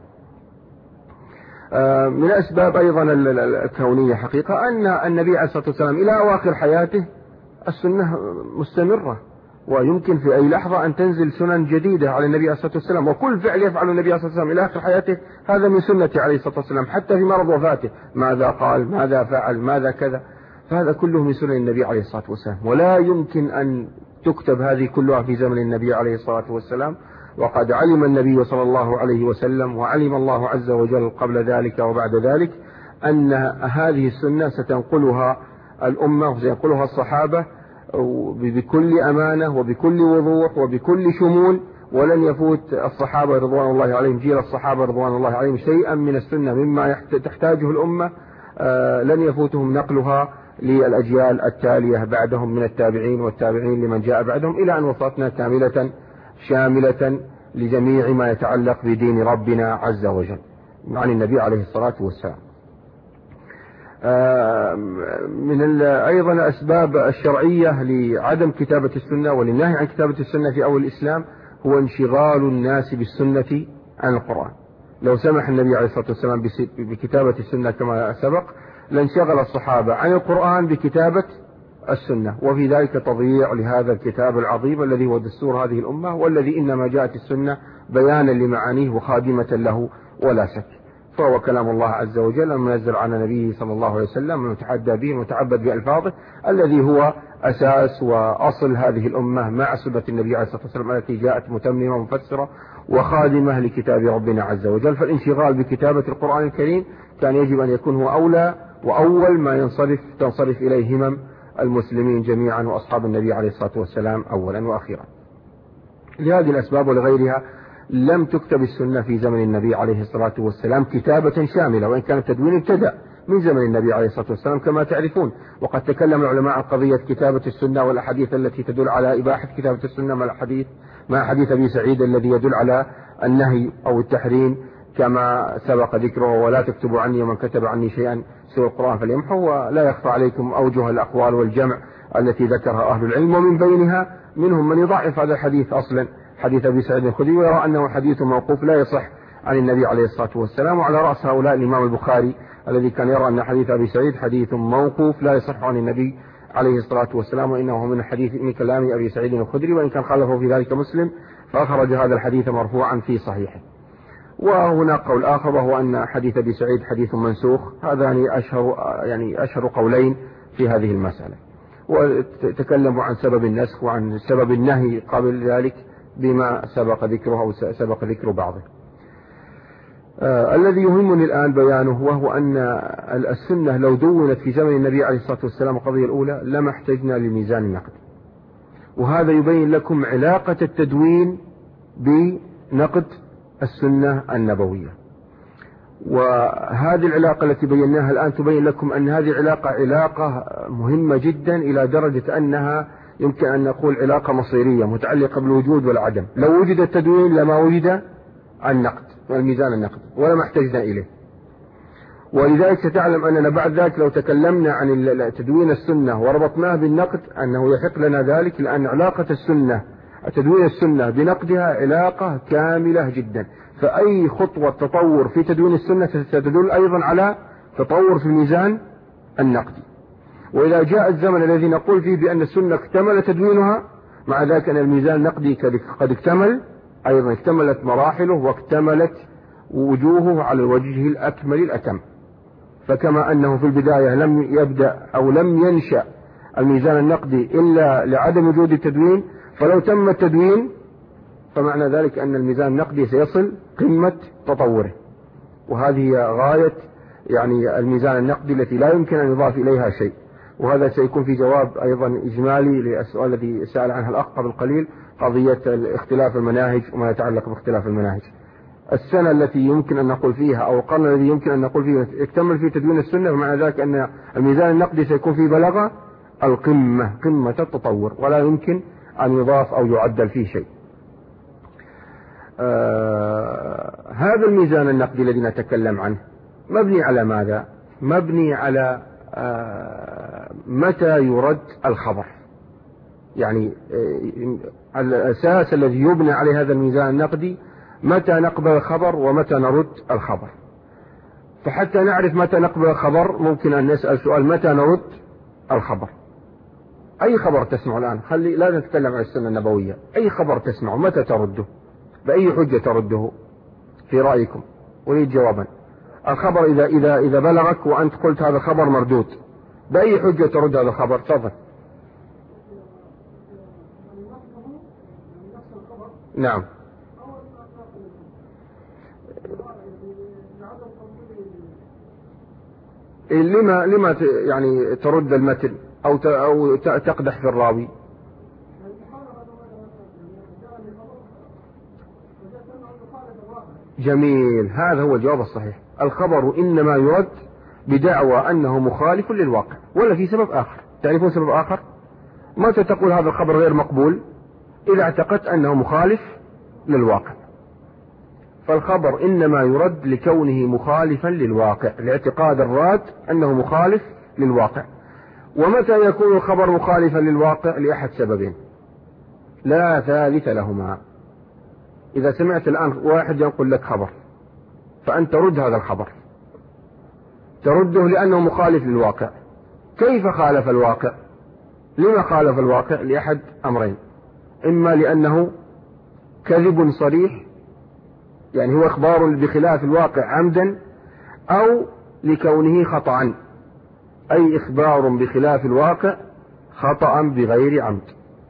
من الأسباب أيضا الكونية حقيقة أن النبي عليه الصلاة والسلام إلى أواخر حياته السنة مستمرة، ويمكن في أي لحظة أن تنزل سنن جديدة على النبي عليه الصلاة والسلام، وكل فعل يفعله النبي عليه الصلاة والسلام إلى آخر حياته هذا من سنته عليه الصلاة والسلام، حتى في مرض وفاته ماذا قال، ماذا فعل، ماذا كذا، فهذا كله من سنن النبي عليه الصلاة والسلام، ولا يمكن أن تكتب هذه كلها في زمن النبي عليه الصلاة والسلام. وقد علم النبي صلى الله عليه وسلم وعلم الله عز وجل قبل ذلك وبعد ذلك أن هذه السنة ستنقلها الأمة وسينقلها الصحابة بكل أمانة وبكل وضوح وبكل شمول، ولن يفوت الصحابة رضوان الله عليهم، جيل الصحابة رضوان الله عليهم، شيئا من السنة مما تحتاجه الأمة لن يفوتهم نقلها للأجيال التالية بعدهم من التابعين والتابعين لمن جاء بعدهم، إلى أن وصلتنا كاملة شاملة لجميع ما يتعلق بدين ربنا عز وجل عن النبي عليه الصلاة والسلام. من أيضا الأسباب الشرعية لعدم كتابة السنة وللنهي عن كتابة السنة في أول الإسلام هو انشغال الناس بالسنة عن القرآن. لو سمح النبي عليه الصلاة والسلام بكتابة السنة كما سبق لانشغل الصحابة عن القرآن بكتابة السنة، وفي ذلك تضييع لهذا الكتاب العظيم الذي هو دستور هذه الأمة، والذي إنما جاءت السنة بيانا لمعانيه وخادمة له ولا شك. فهو كلام الله عز وجل المنزل على نبيه صلى الله عليه وسلم المتحدى به المتعبد بألفاظه، الذي هو أساس وأصل هذه الأمة مع سنة النبي عليه الصلاة والسلام التي جاءت متممة ومفسرة وخادمة لكتاب ربنا عز وجل. فالانشغال بكتابة القرآن الكريم كان يجب أن يكون هو أولى وأول ما تنصرف إليه همم المسلمين جميعا وأصحاب النبي عليه الصلاة والسلام أولا وأخيرا. لهذه الأسباب ولغيرها لم تكتب السنة في زمن النبي عليه الصلاة والسلام كتابة شاملة، وإن كان التدوين ابتدأ من زمن النبي عليه الصلاة والسلام كما تعرفون. وقد تكلم العلماء عن قضية كتابة السنة والأحاديث التي تدل على إباحة كتابة السنة مع حديث أبي سعيد الذي يدل على النهي أو التحريم كما سبق ذكره، ولا تكتبوا عني ومن كتب عني شيئا سوى القرآن فليمحه. ولا يخفى عليكم أوجه الأقوال والجمع التي ذكرها أهل العلم، ومن بينها منهم من يضعف هذا الحديث أصلا، حديث أبي سعيد الخدري، ويرى أنه حديث موقوف لا يصح عن النبي عليه الصلاة والسلام. وعلى رأس هؤلاء الإمام البخاري الذي كان يرى أن حديث أبي سعيد حديث موقوف لا يصح عن النبي عليه الصلاة والسلام، وإنه من من كلام أبي سعيد الخدري، وإن كان خالفه في ذلك مسلم فأخرج هذا الحديث مرفوعا في صحيحه. وهناك قول آخر وهو أن حديث أبي سعيد حديث منسوخ. هذان أشهر قولين في هذه المسألة، وتكلموا عن سبب النسخ وعن سبب النهي قبل ذلك بما سبق ذكره أو سبق ذكر بعضه. الذي يهمني الآن بيانه وهو أن السنة لو دونت في زمن النبي عليه الصلاة والسلام القضية الأولى لما احتجنا لميزان النقد، وهذا يبين لكم علاقة التدوين بنقد السنة النبوية. وهذه العلاقة التي بيناها الآن تبين لكم أن هذه علاقة مهمة جدا إلى درجة أنها يمكن أن نقول علاقة مصيرية متعلقة بالوجود والعدم. لو وجد التدوين لما وجد النقد والميزان النقدي ولما احتجنا إليه. ولذلك ستعلم أننا بعد ذلك لو تكلمنا عن تدوين السنة وربطناه بالنقد أنه يحق لنا ذلك، لأن علاقة السنة تدوين السنة بنقدها علاقة كاملة جدا. فأي خطوة تطور في تدوين السنة ستدل أيضا على تطور في الميزان النقدي. وإذا جاء الزمن الذي نقول فيه بأن السنة اكتمل تدوينها، مع ذلك أن الميزان النقدي قد اكتمل أيضا، اكتملت مراحله واكتملت وجوهه على الوجه الأكمل الأتم. فكما أنه في البداية لم يبدأ أو لم ينشأ الميزان النقدي إلا لعدم وجود التدوين، فلو تم التدوين فمعنى ذلك أن الميزان النقدي سيصل قمة تطوره. وهذه غاية يعني الميزان النقدي التي لا يمكن أن يضاف إليها شيء. وهذا سيكون في جواب أيضا إجمالي للسؤال الذي سأل عنها الأخ قبل قليل، قضية اختلاف المناهج وما يتعلق باختلاف المناهج. السنة التي يمكن أن نقول فيها أو القرن الذي يمكن أن نقول فيه اكتمل في تدوين السنة، ومعنى ذلك أن الميزان النقدي سيكون فيه بلغ القمة، قمة التطور، ولا يمكن أن يضاف أو يعدل فيه شيء. هذا الميزان النقدي الذي نتكلم عنه مبني على ماذا؟ مبني على متى يرد الخبر. يعني الأساس الذي يبنى عليه هذا الميزان النقدي متى نقبل الخبر ومتى نرد الخبر. فحتى نعرف متى نقبل الخبر ممكن أن نسأل سؤال: متى نرد الخبر؟ أي خبر تسمع الآن، لا نتكلم عن السنة النبوية، أي خبر تسمعه متى ترده؟ بأي حجة ترده في رأيكم؟ أريد جوابا. الخبر إذا بلغك وأنت قلت هذا الخبر مردود، بأي حجة ترد هذا الخبر؟ تفضل. نعم. لما يعني ترد المتن أو تقدح في الراوي؟ جميل، هذا هو الجواب الصحيح. الخبر إنما يرد بدعوى أنه مخالف للواقع، ولا في سبب آخر. تعرفون سبب آخر؟ متى تقول هذا الخبر غير مقبول؟ إذا اعتقدت أنه مخالف للواقع. فالخبر إنما يرد لكونه مخالفا للواقع، لاعتقاد الراد أنه مخالف للواقع. ومتى يكون الخبر مخالفا للواقع؟ لأحد سببين لا ثالث لهما. إذا سمعت الآن واحد ينقل لك خبر فأنت ترد هذا الخبر، ترده لأنه مخالف للواقع. كيف خالف الواقع؟ لما خالف الواقع؟ لأحد أمرين: إما لأنه كذب صريح، يعني هو إخبار بخلاف الواقع عمدا، أو لكونه خطأ، أي إخبار بخلاف الواقع خطأ بغير عمد.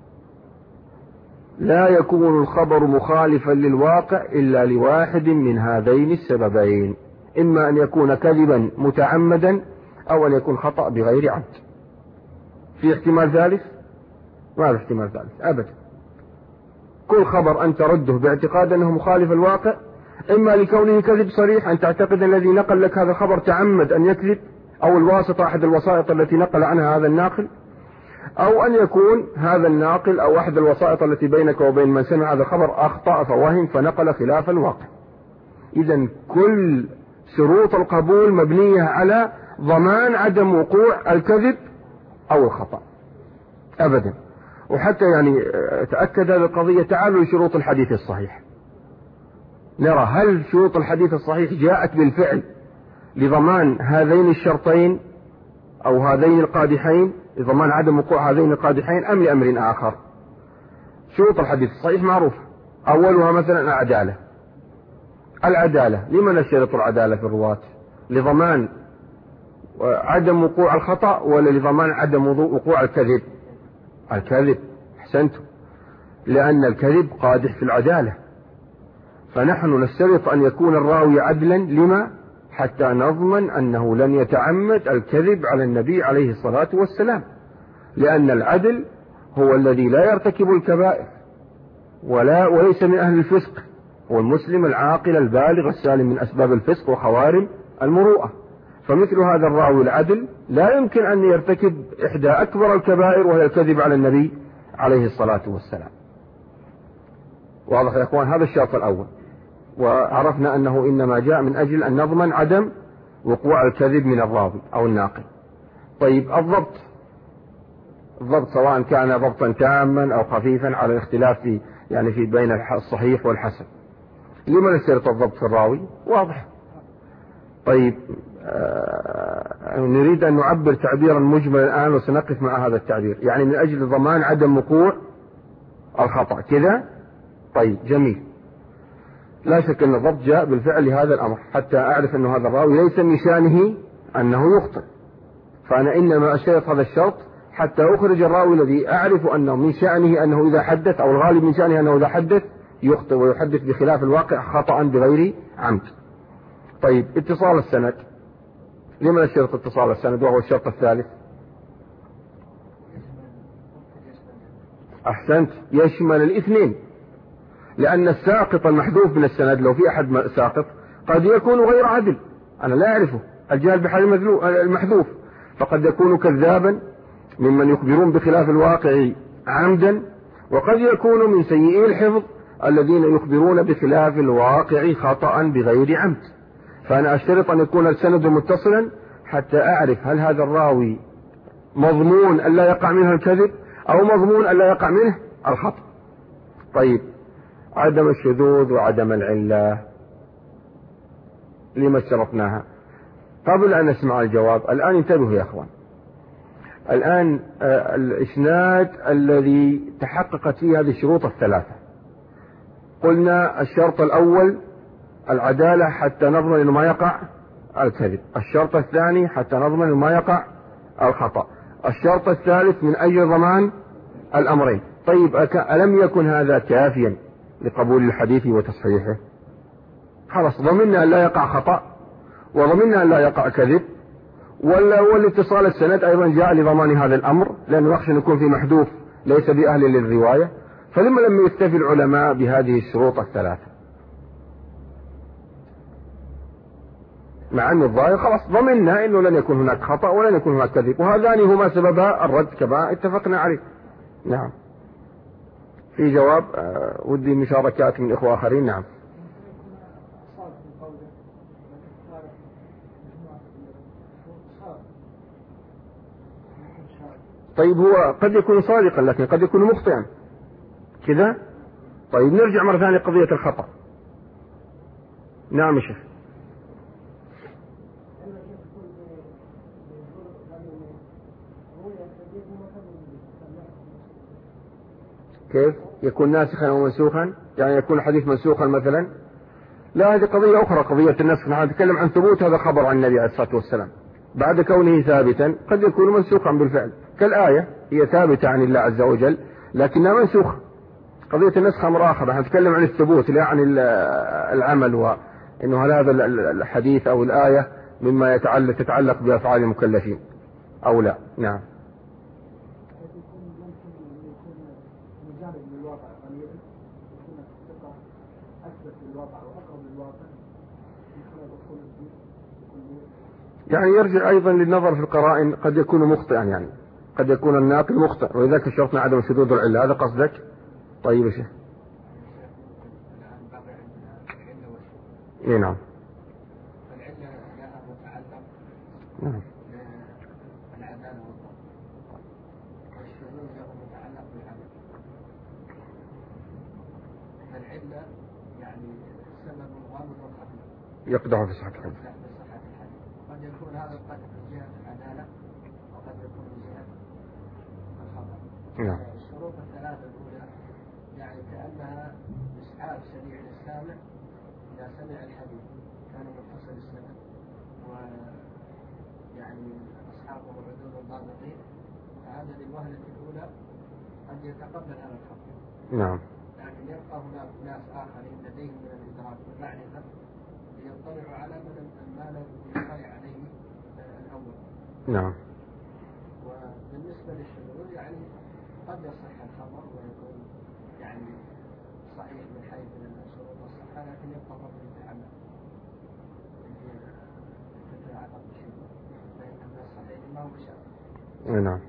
لا يكون الخبر مخالفا للواقع إلا لواحد من هذين السببين: إما أن يكون كذبا متعمدا، أو أن يكون خطأ بغير عمد. في احتمال ثالث؟ ما في احتمال ثالث أبدا. كل خبر أن ترده باعتقاد أنه مخالف الواقع، إما لكونه كذب صريح، أن تعتقد الذي نقل لك هذا الخبر تعمد أن يكذب، أو الواسطة أحد الوسائط التي نقل عنها هذا الناقل، أو أن يكون هذا الناقل أو أحد الوسائط التي بينك وبين من سمع هذا الخبر أخطأ فوهم فنقل خلاف الواقع. إذن كل شروط القبول مبنية على ضمان عدم وقوع الكذب أو الخطأ أبدا. وحتى يعني تأكد هذه القضية، تعالوا لشروط الحديث الصحيح نرى هل شروط الحديث الصحيح جاءت بالفعل لضمان هذين الشرطين أو هذين القادحين، لضمان عدم وقوع هذين القادحين، أم لأمر آخر. شروط الحديث الصحيح معروفة، أولها مثلا العدالة. لمن نشترط العدالة في الرواة؟ لضمان عدم وقوع الخطأ ولا لضمان عدم وقوع الكذب؟ الكذب، أحسنتم، لأن الكذب قادح في العدالة. فنحن نشترط أن يكون الراوي عدلا، لما؟ حتى نضمن أنه لن يتعمد الكذب على النبي عليه الصلاة والسلام، لأن العدل هو الذي لا يرتكب الكبائر وليس من أهل الفسق، هو المسلم العاقل البالغ السالم من أسباب الفسق وخوارم المروءة. فمثل هذا الراوي العدل لا يمكن أن يرتكب إحدى أكبر الكبائر وهي الكذب على النبي عليه الصلاة والسلام. واضح يا أخوان؟ هذا الشرط الأول، وعرفنا أنه إنما جاء من أجل أن نضمن عدم وقوع الكذب من الراوي أو الناقل. طيب الضبط سواء كان ضبطا تاما أو خفيفا على الاختلاف في بين الصحيح والحسن. لما نشترط الضبط في الراوي؟ واضح. طيب نريد أن نعبر تعبيرا مجملا الآن وسنقف مع هذا التعبير، يعني من أجل ضمان عدم وقوع الخطأ كذا. طيب جميل، لا شك أن الضبط جاء بالفعل لهذا الأمر حتى أعرف أن هذا الراوي ليس من شأنه أنه يخطئ، فأنا إنما أشترط هذا الشرط حتى أخرج الراوي الذي أعرف أنه من شأنه أنه إذا حدث، أو الغالب من شأنه أنه إذا حدث يخطئ ويحدث بخلاف الواقع خطأ بغير عمد. طيب اتصال السند، لما نشترط اتصال السند وهو الشرط الثالث؟ أحسنت، يشمل الاثنين، لأن الساقط المحذوف من السند لو في أحد ساقط قد يكون غير عدل، أنا لا أعرفه، الجهل بحال المحذوف، فقد يكون كذابا ممن يخبرون بخلاف الواقع عمدا، وقد يكون من سيئي الحفظ الذين يخبرون بخلاف الواقع خطأ بغير عمد. فأنا أشترط أن يكون السند متصلا حتى أعرف هل هذا الراوي مضمون ألا يقع منه الكذب أو مضمون ألا يقع منه الخطأ. طيب عدم الشذوذ وعدم العلة لما اشترطناها؟ قبل أن نسمع الجواب الآن انتبهوا يا أخوان، الآن الإسناد الذي تحققت فيه هذه الشروط الثلاثة، قلنا الشرط الأول العدالة حتى نضمن أنه ما يقع الكذب، الشرط الثاني حتى نضمن أنه ما يقع الخطأ، الشرط الثالث من أجل ضمان الأمرين. طيب ألم يكن هذا كافيا لقبول الحديث وتصحيحه؟ خلاص ضمننا أن لا يقع خطأ وضمننا أن لا يقع كذب، والاتصال السند أيضا جاء لضمان هذا الأمر، لأنه يخشى أن يكون في محذوف ليس بأهل للرواية. فلما لم يكتفي العلماء بهذه الشروط الثلاثة؟ مع أن الظاهر خلاص ضمننا أنه لن يكون هناك خطأ ولن يكون هناك كذب، وهذان هما سببا الرد كما اتفقنا عليه. نعم، في جواب ودي مشاركات من إخوة آخرين. نعم. طيب هو قد يكون صادقا لكن قد يكون مخطئا كذا. طيب نرجع مرة ثانية قضية الخطأ. نعم يا شيخ. كيف يكون ناسخا أو منسوخا؟ يعني يكون الحديث منسوخا مثلا؟ لا، هذه قضية أخرى، قضية النسخ. نحن نتكلم عن ثبوت هذا الخبر عن النبي عليه الصلاة والسلام، بعد كونه ثابتا قد يكون منسوخا بالفعل، كالآية هي ثابتة عن الله عز وجل لكنها منسوخة. قضية النسخ أمر آخر، نحن نتكلم عن الثبوت لا عن العمل، وإنه هل هذا الحديث أو الآية مما تتعلق بأفعال المكلفين أو لا. نعم. يعني يرجع أيضا للنظر في القرائن، قد يكون مخطئا، يعني قد يكون الناقل مخطئ، ولذلك شرطنا عدم شذوذ العلة. هذا قصدك؟ طيب يا شيخ. اي نعم. العلة لها متعلق نعم. بالعدالة والضبط، والشذوذ له متعلق بالعمل. العلة يعني سبب غامض وخفي يقدح في صحة الحديث. قد يكون هذا القدح من جهة العدالة وقد يكون من جهة الخطأ. نعم. الشروط الثلاثة الأولى يعني كأنها إسعاف سريع للسامع إذا سمع الحديث كان متصل السند ويعني أصحابه عدول ضابطين، فهذا للوهلة الأولى قد يتقبل هذا الخطأ. نعم. لكن يبقى هناك ناس آخرين لديهم من الإدراك والمعرفة ليطلعوا على ما لم يطلع عليه الأول. نعم. وبالنسبة للشذوذ يعني قد يصح الخبر ويكون يعني صحيح من حيث شروط الصحة، لكن يبقى برضه يتعلق تتعلق بشيء فإن الناس صحيح ما هو بشرط. نعم.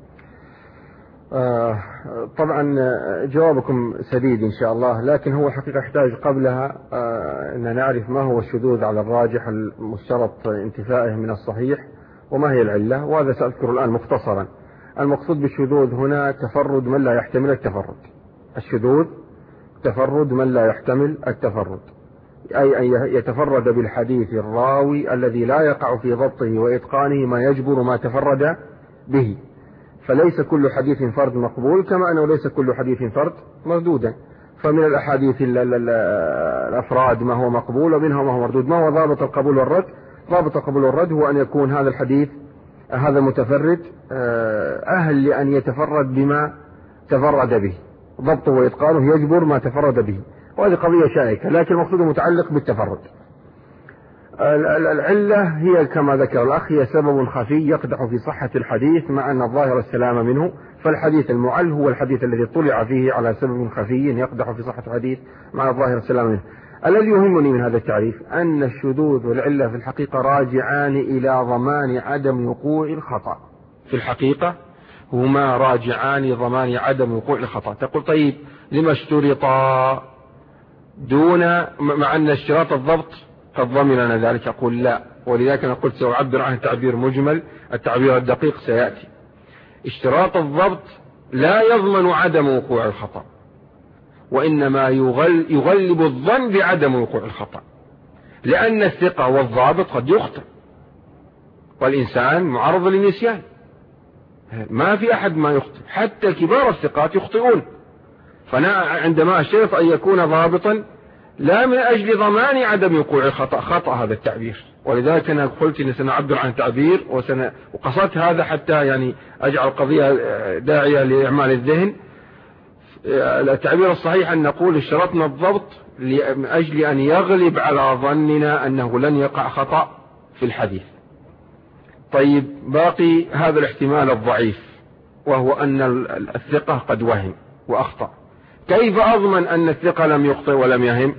طبعا جوابكم سديد إن شاء الله، لكن هو حقيقة يحتاج قبلها أن نعرف ما هو الشذوذ على الراجح المشترط انتفائه من الصحيح وما هي العلة، وهذا سأذكر الآن مختصرا. المقصود بالشذوذ هنا تفرد من لا يحتمل التفرد. الشذوذ تفرد من لا يحتمل التفرد، أي أن يتفرد بالحديث الراوي الذي لا يقع في ضبطه وإتقانه ما يجبر ما تفرد به. فليس كل حديث فرد مقبول، كما أنه ليس كل حديث فرد مردودا. فمن الأحاديث الأفراد ما هو مقبول ومنها ما هو مردود. ما هو ضابط القبول والرد؟ ضابط القبول والرد هو أن يكون هذا الحديث هذا المتفرد أهل لأن يتفرد بما تفرد به، ضبطه وإتقانه يجبر ما تفرد به، وهذه قضية شائكة، لكن المقصود متعلق بالتفرد. العلة هي كما ذكر الأخ هي سبب خفي يقدح في صحة الحديث مع أن الظاهر السلامة منه. فالحديث المعل هو الحديث الذي طلع فيه على سبب خفي يقدح في صحة الحديث مع الظاهر السلامة منه. الذي يهمني من هذا التعريف أن الشذوذ والعلة في الحقيقة راجعان إلى ضمان عدم وقوع الخطأ. في الحقيقة هما راجعان ضمان عدم وقوع الخطأ. تقول طيب لما اشترطا دون مع أن اشتراط الضبط قد ضمن لنا ذلك؟ أقول لا، ولذلك أنا قلت سأعبر عن تعبير مجمل، التعبير الدقيق سيأتي. اشتراط الضبط لا يضمن عدم وقوع الخطأ، وإنما يغلب الظن بعدم وقوع الخطأ، لأن الثقة والضابط قد يخطئ، والإنسان معرض للنسيان، ما في أحد ما يخطئ، حتى كبار الثقات يخطئون. فأنا عندما أشترط أن يكون ضابطا لا من أجل ضمان عدم وقوع الخطأ، خطأ هذا التعبير، ولذلك أنا قلت إن سنعبر عن تعبير وقصدت هذا حتى يعني أجعل القضية داعية لإعمال الذهن. التعبير الصحيح أن نقول اشترطنا الضبط من أجل أن يغلب على ظننا أنه لن يقع خطأ في الحديث. طيب باقي هذا الاحتمال الضعيف، وهو أن الثقة قد وهم وأخطأ. كيف أضمن أن الثقة لم يخطئ ولم يهم؟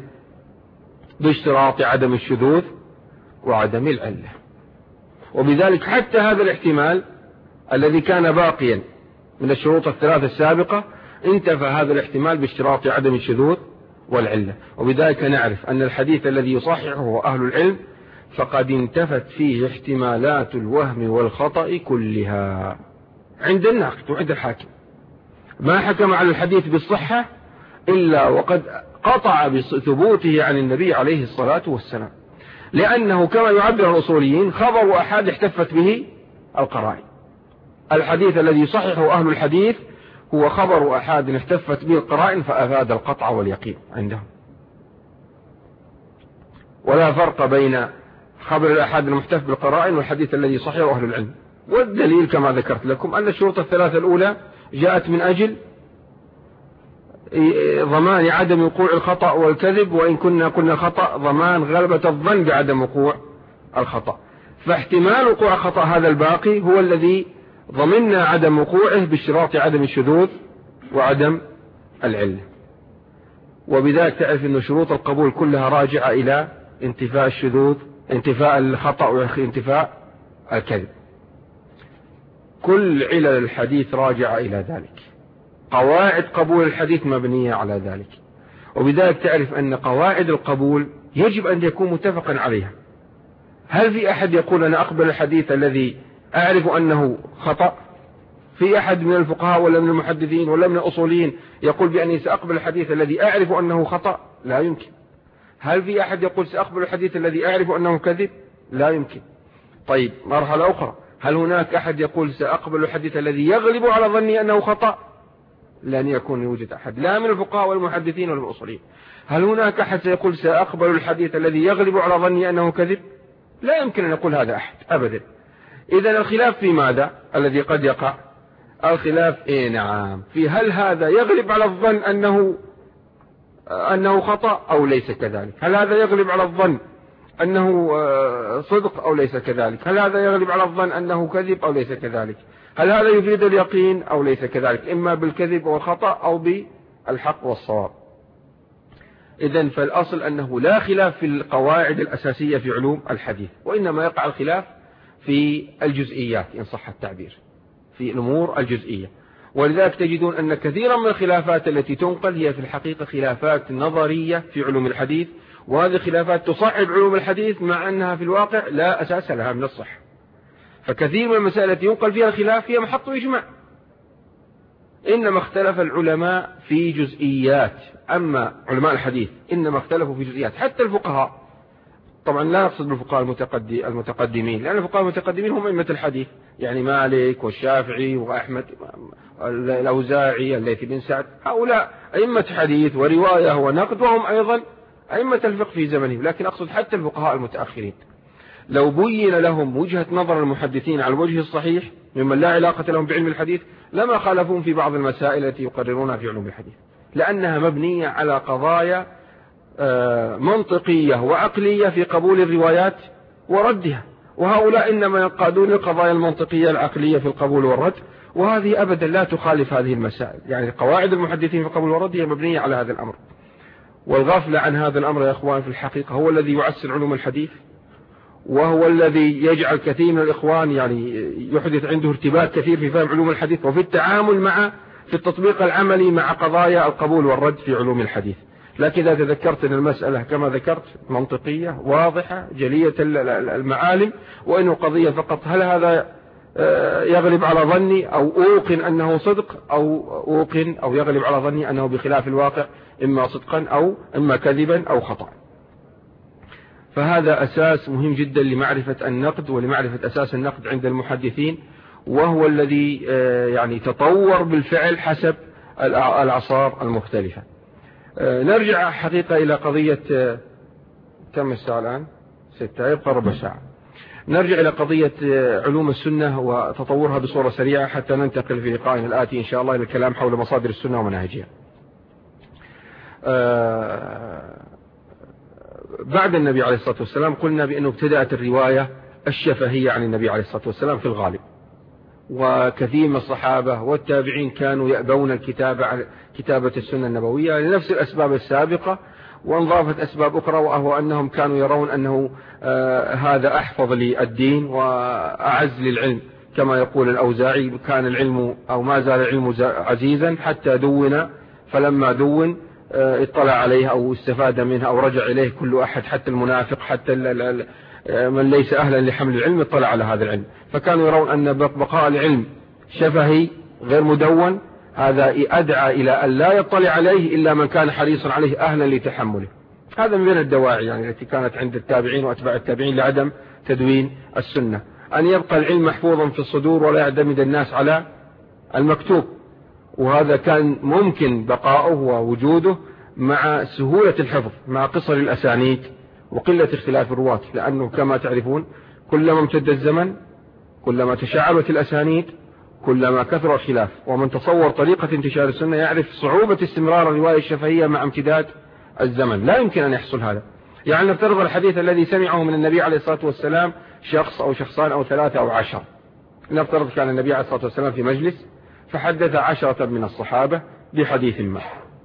باشتراط عدم الشذوذ وعدم العلة. وبذلك حتى هذا الاحتمال الذي كان باقيا من الشروط الثلاثة السابقة انتفى هذا الاحتمال باشتراط عدم الشذوذ والعلة. وبذلك نعرف أن الحديث الذي يصححه أهل العلم فقد انتفت فيه احتمالات الوهم والخطأ كلها عند الناقد وعند الحاكم. ما حكم على الحديث بالصحة إلا وقد قطع بثبوته عن النبي عليه الصلاة والسلام، لأنه كما يعبر الأصوليين خبر أحد احتفت به القرائن. الحديث الذي يصححه أهل الحديث هو خبر أحد احتفت به القرائن فأفاد القطع واليقين عندهم. ولا فرق بين خبر الأحد المحتف بالقرائن والحديث الذي يصححه أهل العلم. والدليل كما ذكرت لكم أن الشروط الثلاثة الأولى جاءت من أجل ضمان عدم وقوع الخطأ والكذب، وإن قلنا الخطأ ضمان غلبة الظن بعدم وقوع الخطأ. فاحتمال وقوع خطأ هذا الباقي هو الذي ضمننا عدم وقوعه باشتراط عدم الشذوذ وعدم العلة. وبذلك تعرف أن شروط القبول كلها راجعة إلى انتفاء الشذوذ، انتفاء الخطأ وانتفاء الكذب. كل علل الحديث راجعة إلى ذلك، قواعد قبول الحديث مبنية على ذلك. وبذلك تعرف أن قواعد القبول يجب أن يكون متفقا عليها. هل في أحد يقول أنا أقبل الحديث الذي أعرف أنه خطأ؟ في أحد من الفقهاء ولا من المحدثين ولا من الأصوليين يقول بأني سأقبل الحديث الذي أعرف أنه خطأ؟ لا يمكن. هل في أحد يقول سأقبل الحديث الذي أعرف أنه كذب؟ لا يمكن. طيب مرحلة أخرى، هل هناك أحد يقول سأقبل الحديث الذي يغلب على ظني أنه خطأ؟ لن يكون يوجد أحد لا من الفقهاء والمحدثين ولا الأصوليين. هل هناك أحد سيقول سأقبل الحديث الذي يغلب على ظني أنه كذب؟ لا يمكن أن يقول هذا أحد أبدا. إذن الخلاف في ماذا الذي قد يقع؟ الخلاف نعم في هل هذا يغلب على الظن أنه خطأ أو ليس كذلك، هل هذا يغلب على الظن أنه صدق أو ليس كذلك، هل هذا يغلب على الظن أنه كذب أو ليس كذلك. هل هذا يفيد اليقين أو ليس كذلك؟ إما بالكذب والخطأ أو بالحق والصواب. إذن فالأصل أنه لا خلاف في القواعد الأساسية في علوم الحديث، وإنما يقع الخلاف في الجزئيات إن صح التعبير، في الأمور الجزئية. ولذلك تجدون أن كثيرا من الخلافات التي تنقل هي في الحقيقة خلافات نظرية في علوم الحديث، وهذه الخلافات تصعب علوم الحديث مع أنها في الواقع لا أساس لها من الصحة. فكثير من المسائل التي ينقل فيها الخلاف هي محط إجماع، إنما اختلف العلماء في جزئيات. أما علماء الحديث إنما اختلفوا في جزئيات. حتى الفقهاء، طبعا لا نقصد بالفقهاء المتقدمين، لأن الفقهاء المتقدمين هم أئمة الحديث، يعني مالك والشافعي وأحمد الأوزاعي الليث بن سعد، هؤلاء أئمة حديث ورواية ونقد، وهم أيضا أئمة الفقه في زمنهم. لكن أقصد حتى الفقهاء المتأخرين لو بين لهم وجهة نظر المحدثين على الوجه الصحيح ممن لا علاقة لهم بعلم الحديث لما خالفون في بعض المسائل التي يقررونها في علوم الحديث، لأنها مبنية على قضايا منطقية وعقلية في قبول الروايات وردها، وهؤلاء إنما ينقادون القضايا المنطقية العقلية في القبول والرد، وهذه أبدا لا تخالف هذه المسائل. يعني قواعد المحدثين في القبول والرد هي مبنية على هذا الأمر. والغفلة عن هذا الأمر يا إخوان في الحقيقة هو الذي يعسر علوم الحديث، وهو الذي يجعل كثير من الإخوان يعني يحدث عنده ارتباك كثير في فهم علوم الحديث وفي التعامل في التطبيق العملي مع قضايا القبول والرد في علوم الحديث. لكن إذا تذكرت أن المسألة كما ذكرت منطقية واضحة جلية المعالم، وإنه قضية فقط هل هذا يغلب على ظني أو أوقن أنه صدق أو يغلب على ظني أنه بخلاف الواقع، إما صدقا أو إما كذبا أو خطأ. فهذا أساس مهم جدا لمعرفة النقد ولمعرفة أساس النقد عند المحدثين، وهو الذي يعني تطور بالفعل حسب الأعصار المختلفة. نرجع حقيقة إلى قضية كم الساعة الآن؟ 6، يبقى ربع ساعة. نرجع إلى قضية علوم السنة وتطورها بصورة سريعة حتى ننتقل في لقائنا الآتي إن شاء الله إلى الكلام حول مصادر السنة ومناهجها. بعد النبي عليه الصلاة والسلام قلنا بأنه ابتدأت الرواية الشفهية عن النبي عليه الصلاة والسلام في الغالب، وكثير من الصحابة والتابعين كانوا يأبون كتابة السنة النبوية لنفس الأسباب السابقة، وانضافت أسباب أخرى، وهو أنهم كانوا يرون أنه هذا أحفظ للدين وأعز للعلم، كما يقول الأوزاعي كان العلم أو ما زال العلم عزيزا حتى دون، فلما دون اطلع عليه أو استفاد منه أو رجع إليه كل أحد، حتى المنافق حتى من ليس أهلا لحمل العلم اطلع على هذا العلم. فكانوا يرون أن بقاء العلم شفهي غير مدون هذا أدعى إلى أن لا يطلع عليه إلا من كان حريصا عليه أهلا لتحمله. هذا من الدواعي يعني التي كانت عند التابعين وأتباع التابعين لعدم تدوين السنة، أن يبقى العلم محفوظا في الصدور ولا يعتمد الناس على المكتوب. وهذا كان ممكن بقاؤه ووجوده مع سهولة الحفظ، مع قصر الأسانيد وقلة اختلاف الرواة، لأنه كما تعرفون كلما امتد الزمن كلما تشعبت الأسانيد كلما كثر الخلاف. ومن تصور طريقة انتشار السنة يعرف صعوبة استمرار الرواية الشفهية مع امتداد الزمن، لا يمكن أن يحصل هذا. يعني نفترض الحديث الذي سمعه من النبي عليه الصلاة والسلام شخص أو شخصان أو 3 أو 10، نفترض كان النبي عليه الصلاة والسلام في مجلس فحدث 10 من الصحابة بحديث ما،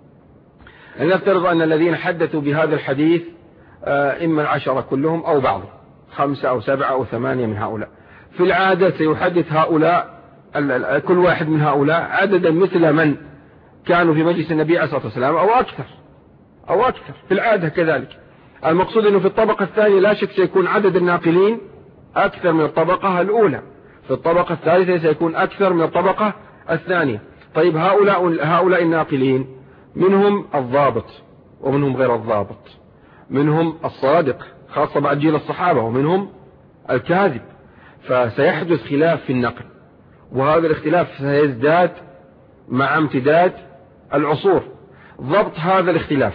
نفترض أن الذين حدثوا بهذا الحديث إما 10 كلهم أو بعضهم، 5 أو 7 أو 8 من هؤلاء. في العادة سيحدث هؤلاء كل واحد من هؤلاء عددا مثل من كانوا في مجلس النبي عليه الصلاة والسلام أو أكثر في العادة كذلك. المقصود أنه في الطبقة الثانية لا شك سيكون عدد الناقلين أكثر من الطبقة الأولى، في الطبقة الثالثة سيكون أكثر من الطبقة الثانية. طيب هؤلاء الناقلين منهم الضابط ومنهم غير الضابط، منهم الصادق خاصة بعد جيل الصحابة ومنهم الكاذب، فسيحدث خلاف في النقل، وهذا الاختلاف سيزداد مع امتداد العصور. ضبط هذا الاختلاف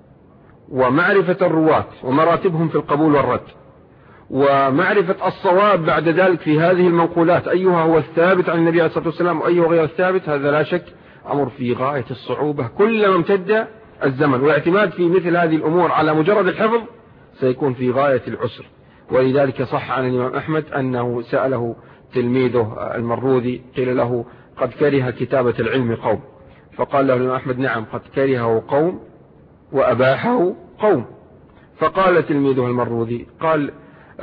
ومعرفة الرواة ومراتبهم في القبول والرد ومعرفة الصواب بعد ذلك في هذه المنقولات، أيها هو الثابت عن النبي عليه الصلاة والسلام وأيها غير الثابت، هذا لا شك أمر في غاية الصعوبة كلما امتد الزمن، والاعتماد في مثل هذه الأمور على مجرد الحفظ سيكون في غاية العسر. ولذلك صح عن الإمام أحمد أنه سأله تلميذه المروذي قيل له قد كره كتابة العلم قوم، فقال له الإمام أحمد نعم قد كرهه قوم وأباحه قوم. فقال تلميذه المروذي قال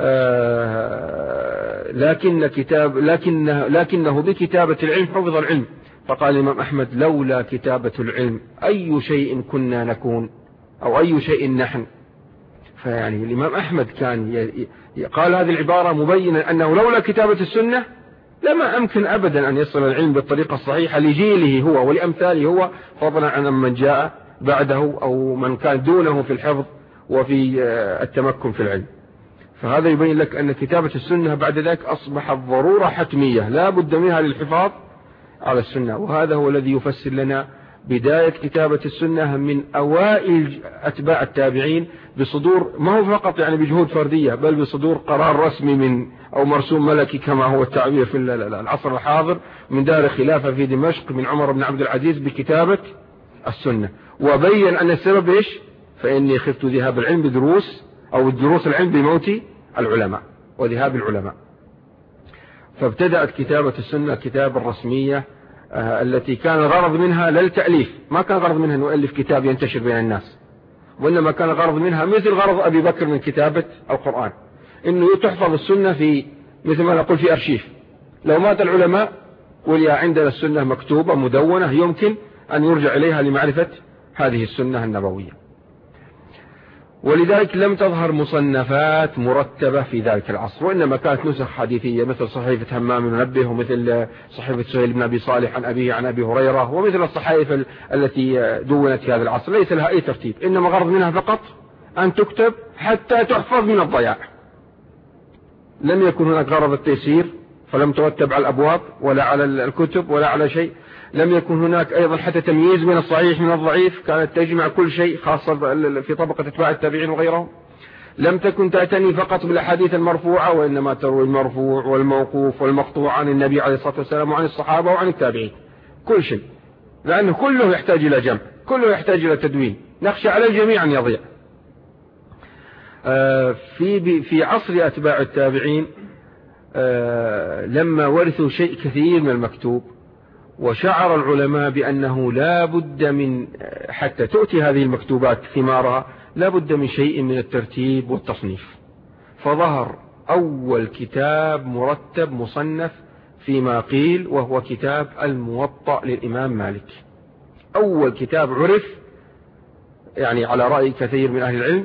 لكنه بكتابة العلم حفظ العلم. فقال الإمام أحمد لولا كتابة العلم أي شيء كنا نكون أو أي شيء نحن. فيعني الإمام أحمد كان قال هذه العبارة مبينا أنه لولا كتابة السنة لما أمكن أبدا أن يصل العلم بالطريقة الصحيحة لجيله هو ولأمثاله هو، فضلا عن من جاء بعده أو من كان دونه في الحفظ وفي التمكن في العلم. فهذا يبين لك أن كتابة السنة بعد ذلك أصبحت ضرورة حتمية لا بد منها للحفاظ على السنة. وهذا هو الذي يفسر لنا بداية كتابة السنة من أوائل أتباع التابعين بصدور، ما هو فقط يعني بجهود فردية، بل بصدور قرار رسمي من أو مرسوم ملكي كما هو التعبير في العصر الحاضر من دار خلافة في دمشق من عمر بن عبد العزيز بكتابة السنة. وبين أن السبب إيش؟ فإني خفت ذهاب العلم بدروس أو الدروس العلم بموت العلماء وذهاب العلماء. فابتدأت كتابة السنة كتاب الرسمية التي كان غرض منها للتأليف، ما كان غرض منها أن يؤلف كتاب ينتشر بين الناس، وإنما كان غرض منها مثل غرض أبي بكر من كتابة القرآن، إنه تحفظ السنة في مثل ما نقول في أرشيف، لو مات العلماء وليا عندنا السنة مكتوبة مدونة يمكن أن يرجع إليها لمعرفة هذه السنة النبوية. ولذلك لم تظهر مصنفات مرتبة في ذلك العصر، وإنما كانت نسخ حديثية مثل صحيفة همام المنبه ومثل صحيفة سهيل بن أبي صالح عن أبيه عن أبي هريرة ومثل الصحائف التي دونت في هذا العصر، ليس لها أي ترتيب، إنما غرض منها فقط أن تكتب حتى تحفظ من الضياع. لم يكن هناك غرض التيسير فلم ترتب على الأبواب ولا على الكتب ولا على شيء. لم يكن هناك أيضا حتى تمييز من الصحيح من الضعيف، كانت تجمع كل شيء خاصة في طبقة اتباع التابعين وغيرهم. لم تكن تعتني فقط بالأحاديث المرفوعة، وإنما تروي المرفوع والموقوف والمقطوع عن النبي عليه الصلاة والسلام وعن الصحابة وعن التابعين، كل شيء، لأنه كله يحتاج إلى جمع، كله يحتاج إلى تدوين، نخشى على الجميع أن يضيع. في عصر أتباع التابعين لما ورثوا شيء كثير من المكتوب، وشعر العلماء بأنه لا بد من حتى تؤتي هذه المكتوبات ثمارها لا بد من شيء من الترتيب والتصنيف. فظهر أول كتاب مرتب مصنف فيما قيل وهو كتاب الموطأ للإمام مالك. أول كتاب عرف يعني على رأي كثير من أهل العلم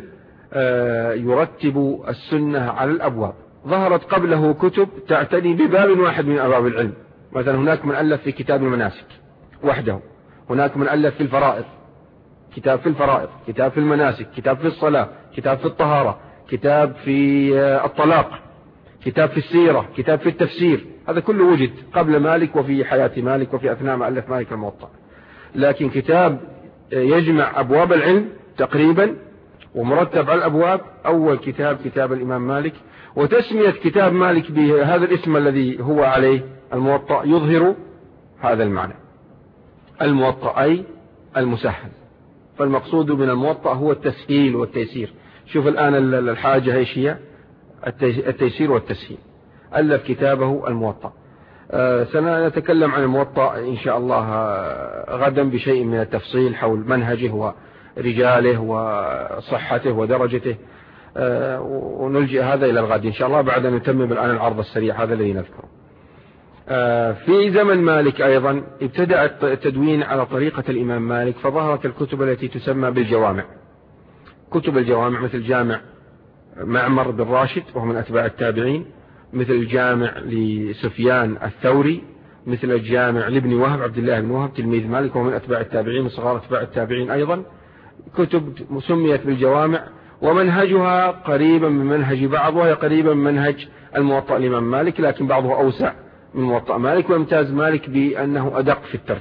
يرتب السنة على الأبواب. ظهرت قبله كتب تعتني بباب واحد من أبواب العلم، مثلا هناك من ألف في كتاب المناسك وحده، هناك من ألف في الفرائض، كتاب في الفرائض، كتاب في المناسك، كتاب في الصلاة، كتاب في الطهارة، كتاب في الطلاق، كتاب في السيرة، كتاب في التفسير. هذا كله وجد قبل مالك وفي حياة مالك وفي أثناء ما ألف مالك الموطأ. لكن كتاب يجمع أبواب العلم تقريبا ومرتب على الأبواب أول كتاب الإمام مالك. وتسمية كتاب مالك بهذا الاسم الذي هو عليه الموطأ يظهر هذا المعنى، الموطأ أي المسهل. فالمقصود من الموطأ هو التسهيل والتيسير. شوف الآن الحاجة ايش هي؟ التيسير والتسهيل. ألف كتابه الموطأ. سنتكلم عن الموطأ إن شاء الله غدا بشيء من التفصيل حول منهجه ورجاله وصحته ودرجته، ونلجئ هذا إلى الغد إن شاء الله بعد أن نتمم الآن العرض السريع هذا الذي نذكره. في زمن مالك أيضا ابتدأ التدوين على طريقة الإمام مالك، فظهرت الكتب التي تسمى بالجوامع. كتب الجوامع مثل جامع معمر بن راشد وهو من أتباع التابعين، مثل الجامع لسفيان الثوري، مثل الجامع لابن وهب عبد الله بن وهب تلميذ مالك وهو من أتباع التابعين من صغار أتباع التابعين أيضا. كتب سميت بالجوامع ومنهجها قريبا من منهج بعض، وهي قريبا من منهج الموطأ الإمام مالك، لكن بعضه أوسع من موطأ مالك. وامتاز مالك بأنه أدق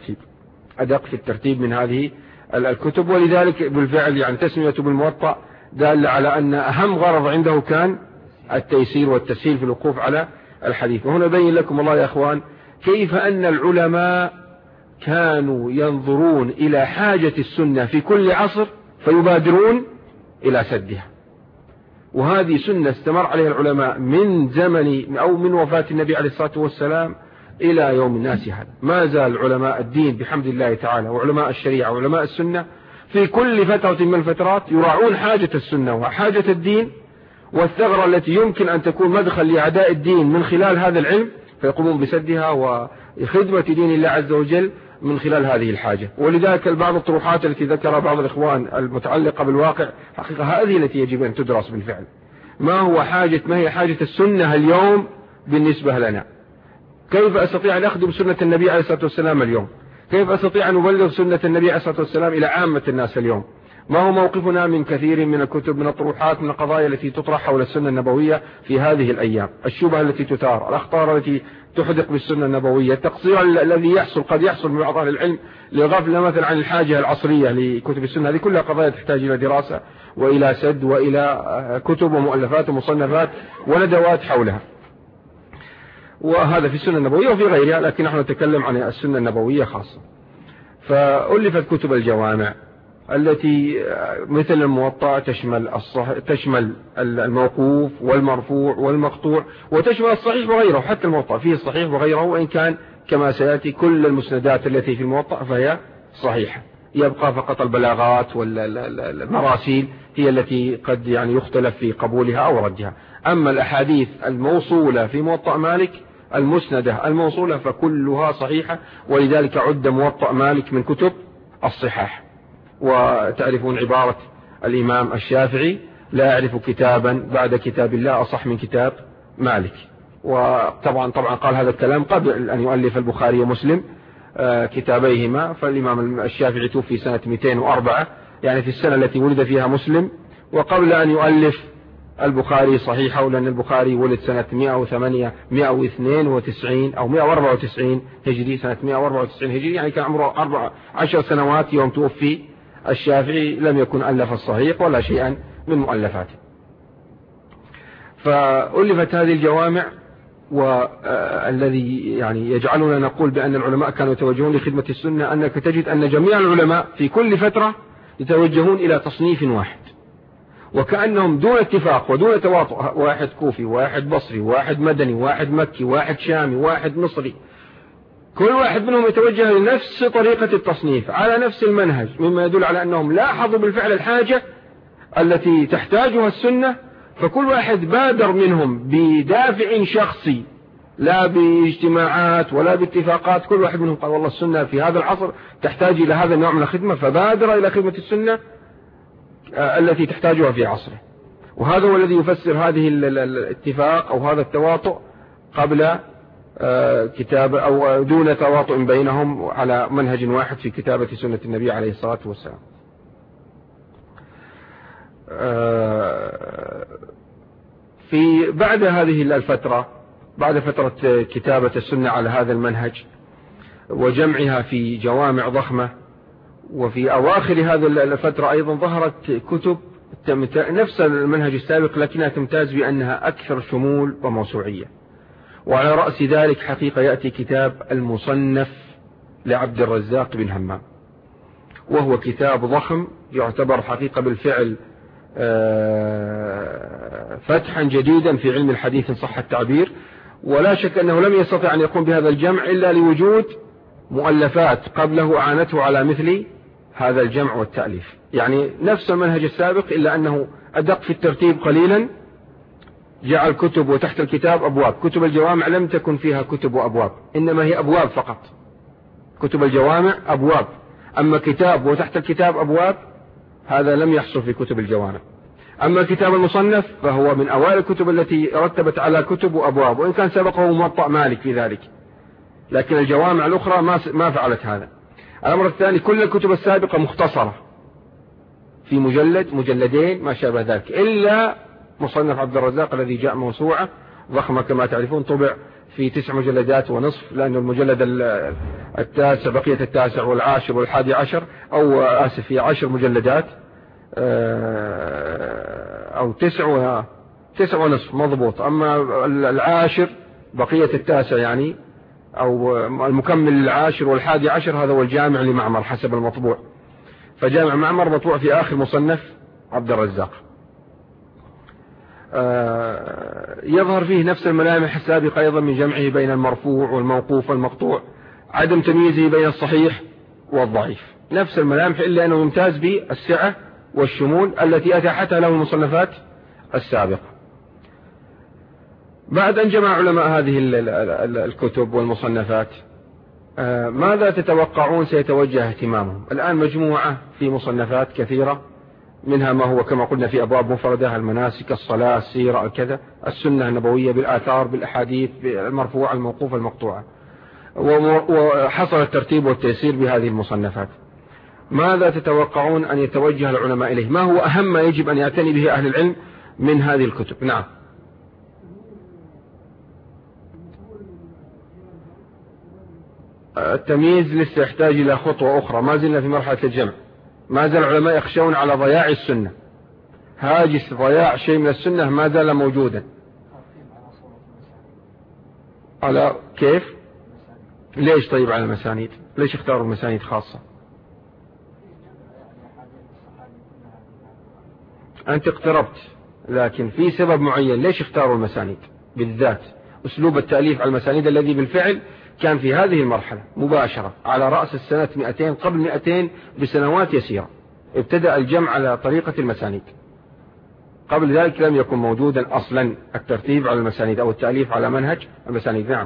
في الترتيب من هذه الكتب، ولذلك بالفعل يعني تسميته بالموطأ دال على أن أهم غرض عنده كان التيسير والتسهيل في الوقوف على الحديث. وهنا بين لكم الله يا أخوان كيف أن العلماء كانوا ينظرون إلى حاجة السنة في كل عصر فيبادرون إلى سدها. وهذه سنة استمر عليها العلماء من زمن أو من وفاة النبي عليه الصلاة والسلام إلى يوم الناس هذا. ما زال علماء الدين بحمد الله تعالى وعلماء الشريعة وعلماء السنة في كل فترة من الفترات يراعون حاجة السنة وحاجة الدين والثغرة التي يمكن أن تكون مدخل لأعداء الدين من خلال هذا العلم، فيقومون بسدها وخدمة دين الله عز وجل من خلال هذه الحاجة. ولذلك بعض الطروحات التي ذكرها بعض الإخوان المتعلقة بالواقع حقيقة هذه التي يجب أن تدرس بالفعل. ما هي حاجة السنة اليوم بالنسبة لنا؟ كيف أستطيع أن أخدم سنة النبي عليه الصلاة والسلام اليوم؟ كيف أستطيع أن أبلغ سنة النبي عليه الصلاة والسلام إلى عامة الناس اليوم؟ ما هو موقفنا من كثير من الكتب، من الطروحات، من القضايا التي تطرح حول السنة النبوية في هذه الأيام، الشبهة التي تثار، الأخطار التي تحدق بالسنة النبوية، التقصير الذي قد يحصل من بعض أهل العلم لغفلة مثلا عن الحاجة العصرية لكتب السنة. هذه كلها قضايا تحتاج إلى دراسة وإلى سد وإلى كتب ومؤلفات ومصنفات وندوات حولها. وهذا في السنة النبوية وفي غيرها، لكن نحن نتكلم عن السنة النبوية خاصة. فألفت كتب الجوامع التي مثل الموطأ تشمل الموقوف والمرفوع والمقطوع، وتشمل الصحيح وغيره. حتى الموطأ فيه الصحيح وغيره، وإن كان كما سيأتي كل المسندات التي في الموطأ فهي صحيحة، يبقى فقط البلاغات والمراسيل هي التي قد يختلف في قبولها أو ردها. أما الأحاديث الموصولة في موطأ مالك المسندة الموصولة فكلها صحيحة، ولذلك عد موطأ مالك من كتب الصحاح. وتعرفون عبارة الإمام الشافعي: لا أعرف كتابا بعد كتاب الله أصح من كتاب مالك. وطبعا قال هذا الكلام قبل أن يؤلف البخاري ومسلم كتابيهما. فالإمام الشافعي توفي سنة 204، يعني في السنة التي ولد فيها مسلم، وقبل أن يؤلف البخاري صحيحه، لأن البخاري ولد سنة 192 أو 194 هجري، سنة 194 هجري، يعني كان عمره 14 سنوات يوم توفي الشافعي. لم يكن ألف الصحيح ولا شيئا من مؤلفاته. فألفت هذه الجوامع، والذي يجعلنا نقول بأن العلماء كانوا يتوجهون لخدمة السنة أنك تجد أن جميع العلماء في كل فترة يتوجهون إلى تصنيف واحد، وكأنهم دون اتفاق ودون تواطؤ، واحد كوفي، واحد بصري، واحد مدني، واحد مكي، واحد شامي، واحد مصري، كل واحد منهم يتوجه لنفس طريقة التصنيف على نفس المنهج، مما يدل على أنهم لاحظوا بالفعل الحاجة التي تحتاجها السنة. فكل واحد بادر منهم بدافع شخصي، لا باجتماعات ولا باتفاقات. كل واحد منهم قال والله السنة في هذا العصر تحتاج إلى هذا النوع من الخدمة، فبادر إلى خدمة السنة التي تحتاجها في عصره. وهذا هو الذي يفسر هذه الاتفاق أو هذا التواطؤ قبل كتابة أو دون تواطؤ بينهم على منهج واحد في كتابة سنة النبي عليه الصلاة والسلام. في بعد هذه الفترة، بعد فترة كتابة السنة على هذا المنهج وجمعها في جوامع ضخمة، وفي أواخر هذه الفترة أيضا ظهرت كتب نفس المنهج السابق لكنها تمتاز بأنها أكثر شمول وموسوعية. وعلى رأس ذلك حقيقة يأتي كتاب المصنف لعبد الرزاق بن همام، وهو كتاب ضخم يعتبر حقيقة بالفعل فتحا جديدا في علم الحديث إن صح التعبير. ولا شك أنه لم يستطع أن يقوم بهذا الجمع إلا لوجود مؤلفات قبله أعانته على مثل هذا الجمع والتأليف، يعني نفس المنهج السابق إلا أنه أدق في الترتيب قليلا، جعل كتب وتحت الكتاب أبواب. كتب الجوامع لم تكن فيها كتب وأبواب، إنما هي أبواب فقط. كتب الجوامع أبواب، أما كتاب وتحت الكتاب أبواب هذا لم يحصل في كتب الجوامع. أما كتاب المصنف فهو من أوائل الكتب التي رتبت على كتب وأبواب، وإن كان سبقه موطأ مالك في ذلك، لكن الجوامع الأخرى ما فعلت هذا. الأمر الثاني كل الكتب السابقة مختصرة في مجلدين ما شابه ذلك، إلا مصنف عبد الرزاق الذي جاء موسوعة ضخمة كما تعرفون، طبع في 9 مجلدات ونصف، لأن المجلد التاسع بقية التاسع والعاشر والحادي عشر أو آسف في 10 مجلدات أو 9 ونصف مضبوط. أما العاشر بقية التاسع يعني أو المكمل للعاشر والحادي عشر هذا هو الجامع لمعمر حسب المطبوع، فجامع معمر مطبوع في آخر مصنف عبد الرزاق. يظهر فيه نفس الملامح السابقة أيضا من جمعه بين المرفوع والموقوف والمقطوع، عدم تمييزه بين الصحيح والضعيف، نفس الملامح، إلا أنه يمتاز بالسعة والشمول التي أتاحتها له المصنفات السابقة. بعد أن جمع علماء هذه الكتب والمصنفات، ماذا تتوقعون سيتوجه اهتمامهم؟ الآن مجموعة في مصنفات كثيرة، منها ما هو كما قلنا في أبواب مفردة، المناسك، الصلاة، السيرة، الكذا، السنة النبوية بالآثار، بالأحاديث، بالمرفوعة، الموقوفة، المقطوعة، وحصل الترتيب والتيسير بهذه المصنفات. ماذا تتوقعون أن يتوجه العلماء إليه؟ ما هو أهم ما يجب أن يعتني به أهل العلم من هذه الكتب؟ نعم. التمييز لسه يحتاج إلى خطوة أخرى، ما زلنا في مرحلة الجمع، ما زال العلماء يخشون على ضياع السنة، هاجس ضياع شيء من السنة ما زال موجودا. على كيف؟ ليش طيب على المسانيد؟ ليش اختاروا المسانيد خاصة؟ أنت اقتربت، لكن في سبب معين. ليش اختاروا المسانيد بالذات؟ أسلوب التأليف على المسانيد الذي بالفعل كان في هذه المرحلة مباشرة على رأس السنة 200، قبل 200 بسنوات يسيرة ابتدأ الجمع على طريقة المسانيد. قبل ذلك لم يكن موجودا أصلا الترتيب على المسانيد أو التأليف على منهج المسانيد. نعم.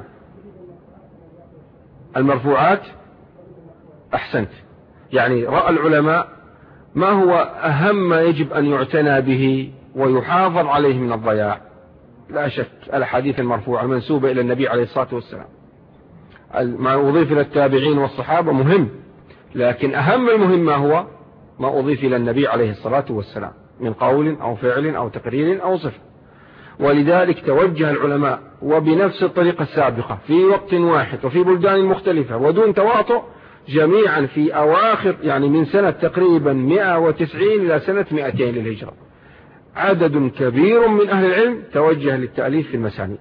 المرفوعات، أحسنت، يعني رأى العلماء ما هو أهم ما يجب أن يعتنى به ويحافظ عليه من الضياع. لا شك الأحاديث المرفوعة المنسوبة إلى النبي عليه الصلاة والسلام، ما أضيف إلى التابعين والصحابة مهم، لكن أهم المهم ما هو ما أضيف إلى النبي عليه الصلاة والسلام من قول أو فعل أو تقرير أو صفة. ولذلك توجه العلماء وبنفس الطريقة السابقة في وقت واحد وفي بلدان مختلفة ودون تواطؤ جميعا في أواخر، يعني من سنة تقريبا 190 إلى سنة 200 للهجرة، عدد كبير من أهل العلم توجه للتأليف في المسانيد.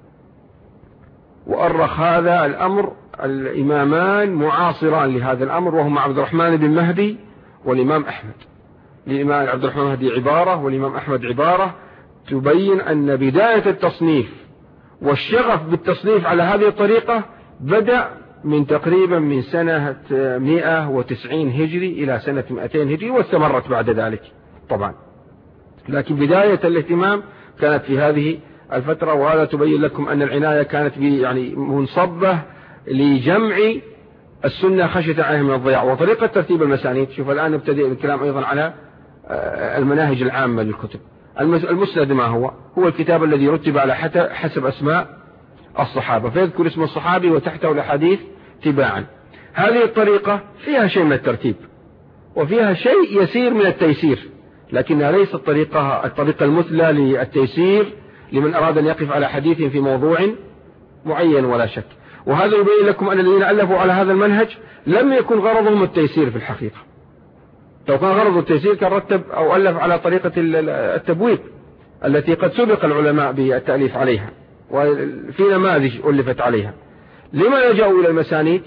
وأرخ هذا الأمر الإمامان معاصران لهذا الأمر، وهما عبد الرحمن بن مهدي والإمام أحمد. الإمام عبد الرحمن مهدي عبارة والإمام أحمد عبارة تبين أن بداية التصنيف والشغف بالتصنيف على هذه الطريقة بدأ من تقريبا من سنة 190 هجري إلى سنة 200 هجري، واستمرت بعد ذلك طبعا، لكن بداية الاهتمام كانت في هذه الفترة. وهذا تبين لكم أن العناية كانت يعني منصبة لجمع السنة خشية عليها من الضياع. وطريقة ترتيب المسانيد، شوف الآن نبتدئ الكلام أيضا على المناهج العامة للكتب. المسند ما هو الكتاب الذي رتب على حسب أسماء الصحابة، فيذكر اسم الصحابي وتحته الأحاديث تباعا. هذه الطريقة فيها شيء من الترتيب وفيها شيء يسير من التيسير، لكنها ليست الطريقة المثلى للتيسير لمن أراد أن يقف على حديث في موضوع معين ولا شك. وهذا يبين لكم أن الذين ألفوا على هذا المنهج لم يكن غرضهم التيسير في الحقيقة. لو كان غرض التيسير كان رتب أو ألف على طريقة التبويب التي قد سبق العلماء بالتأليف عليها، وفي نماذج ألفت عليها. لما لجأوا إلى المسانيد؟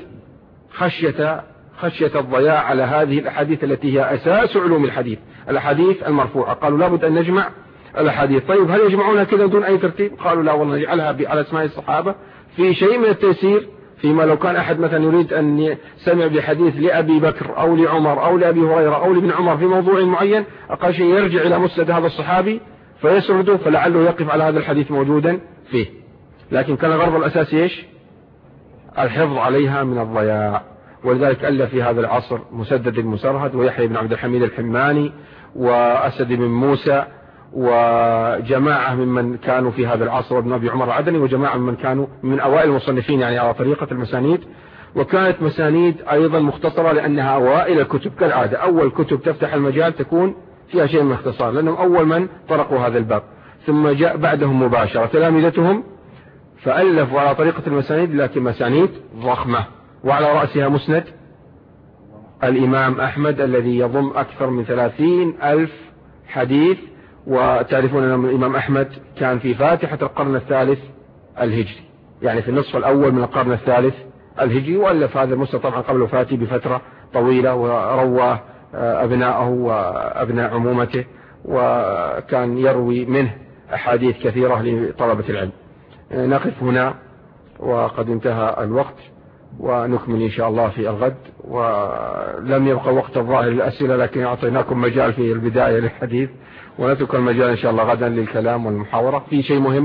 خشية الضياع على هذه الأحاديث التي هي أساس علوم الحديث، الأحاديث المرفوعة. قالوا لابد أن نجمع الأحاديث. طيب هل يجمعونها كذا دون أي ترتيب؟ قالوا لا والله نجعلها على اسماء الصحابة في شيء من التيسير، فيما لو كان أحد مثلا يريد أن سمع بحديث لأبي بكر أو لعمر أو لأبي هريرة أو لابن عمر في موضوع معين، أقل شيء يرجع إلى مسند هذا الصحابي فيسرده، فلعله يقف على هذا الحديث موجودا فيه. لكن كان الغرض الأساسي إيش؟ الحفظ عليها من الضياع. ولذلك ألف في هذا العصر مسدد المسرهد ويحيى بن عبد الحميد الحماني وأسد بن موسى وجماعة ممن كانوا في هذا العصر، وابن أبي عمر العدني، وجماعة ممن كانوا من أوائل المصنفين يعني على طريقة المسانيد. وكانت مسانيد أيضا مختصرة لأنها أوائل الكتب كالعادة، أول كتب تفتح المجال تكون فيها شيء من اختصار، لأنهم أول من طرقوا هذا الباب، ثم جاء بعدهم مباشرة تلامذتهم فألفوا على طريقة المسانيد، لكن مسانيد ضخمة، وعلى رأسها مسند الإمام أحمد الذي يضم أكثر من 30,000 حديث. وتعرفون أن الإمام أحمد كان في فاتحة القرن الثالث الهجري، يعني في النصف الأول من القرن الثالث الهجري، وألف هذا المسند طبعا قبل وفاته بفترة طويلة، وروى أبناءه وأبناء عمومته، وكان يروي منه أحاديث كثيرة لطلبة العلم. نقف هنا وقد انتهى الوقت، ونكمل إن شاء الله في الغد، ولم يبقى وقت الظاهر للأسئلة، لكن أعطيناكم مجال في البداية للحديث، ونترك المجال إن شاء الله غدا للكلام والمحاورة في شيء مهم.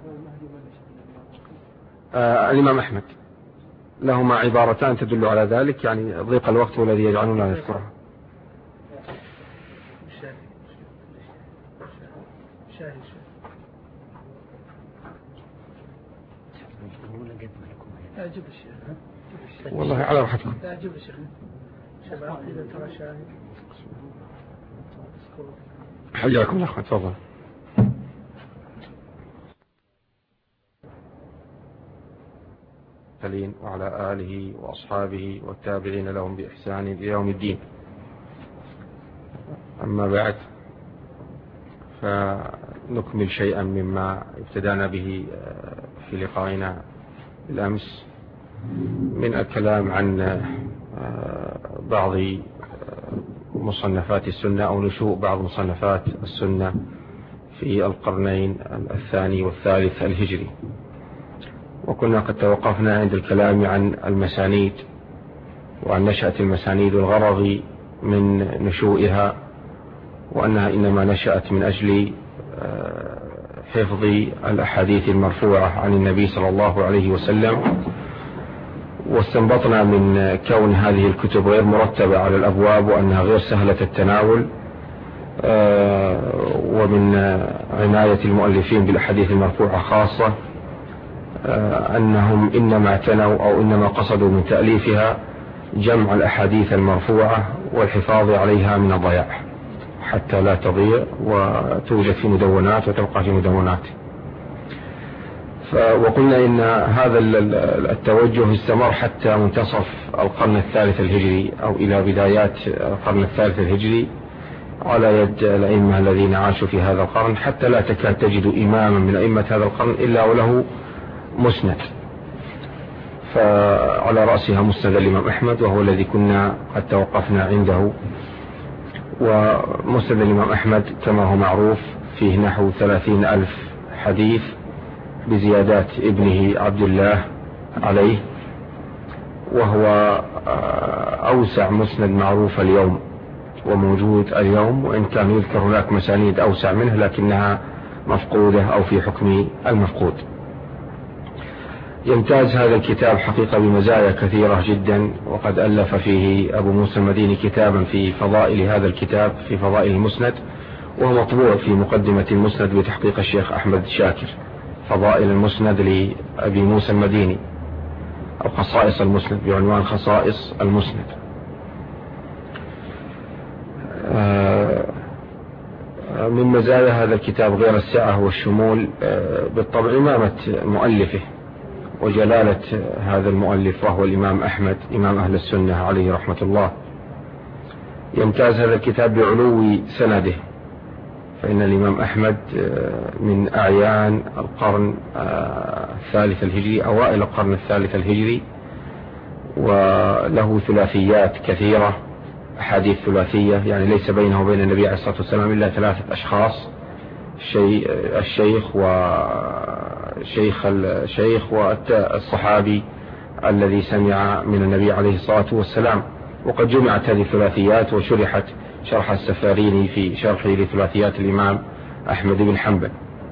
الإمام أحمد لهما عبارتان تدل على ذلك، يعني ضيق الوقت هو الذي يجعلنا نذكرها. والله على راحتكم. حياكم الله. تفضل. وعلى آله وأصحابه والتابعين لهم بإحسان إلى يوم الدين. أما بعد، فنكمل شيئا مما ابتدأنا به في لقائنا بالأمس من الكلام عن بعض مصنفات السنة أو نشوء بعض مصنفات السنة في القرنين الثاني والثالث الهجري. وكنا قد توقفنا عند الكلام عن المسانيد وعن نشأة المسانيد والغرض من نشوئها، وأنها إنما نشأت من أجل حفظ الأحاديث المرفوعة عن النبي صلى الله عليه وسلم. واستنبطنا من كون هذه الكتب غير مرتبة على الأبواب وأنها غير سهلة التناول، ومن عناية المؤلفين بالأحاديث المرفوعة خاصة أنهم إنما اعتنوا أو إنما قصدوا من تأليفها جمع الأحاديث المرفوعة والحفاظ عليها من الضياع حتى لا تضيع وتوجد في مدونات وتبقى في مدونات. وقلنا إن هذا التوجه استمر حتى منتصف القرن الثالث الهجري أو إلى بدايات القرن الثالث الهجري على يد الأئمة الذين عاشوا في هذا القرن، حتى لا تكاد تجد إماما من أئمة هذا القرن إلا وله مسند، فعلى رأسها مسند الإمام أحمد وهو الذي كنا قد توقفنا عنده. ومسند الإمام أحمد كما هو معروف فيه نحو 30,000 حديث بزيادات ابنه عبد الله عليه، وهو أوسع مسند معروف اليوم وموجود اليوم، وإن كان يذكر هناك مسانيد أوسع منه لكنها مفقودة أو في حكم المفقود. يمتاز هذا الكتاب حقيقة بمزايا كثيرة جدا، وقد ألف فيه أبو موسى المديني كتابا في فضائل هذا الكتاب، في فضائل المسند، وهو مطبوع في مقدمة المسند بتحقيق الشيخ أحمد شاكر، فضائل المسند لأبي موسى المديني أو خصائص المسند بعنوان خصائص المسند. من مزايا هذا الكتاب غير السعة والشمول بالطبع إمامة مؤلفه وجلالة هذا المؤلف وهو الإمام أحمد إمام أهل السنة عليه رحمة الله. يمتاز هذا الكتاب بعلو سنده، فإن الإمام أحمد من أعيان القرن الثالث الهجري، أوائل القرن الثالث الهجري، وله ثلاثيات كثيرة، أحاديث ثلاثية، يعني ليس بينه وبين النبي عليه الصلاة والسلام إلا 3 أشخاص، الشيخ وشيخ الشيخ والصحابي الذي سمع من النبي عليه الصلاة والسلام. وقد جمعت هذه الثلاثيات وشرحت شرح السفاريني في شرحه لثلاثيات الإمام أحمد بن حنبل.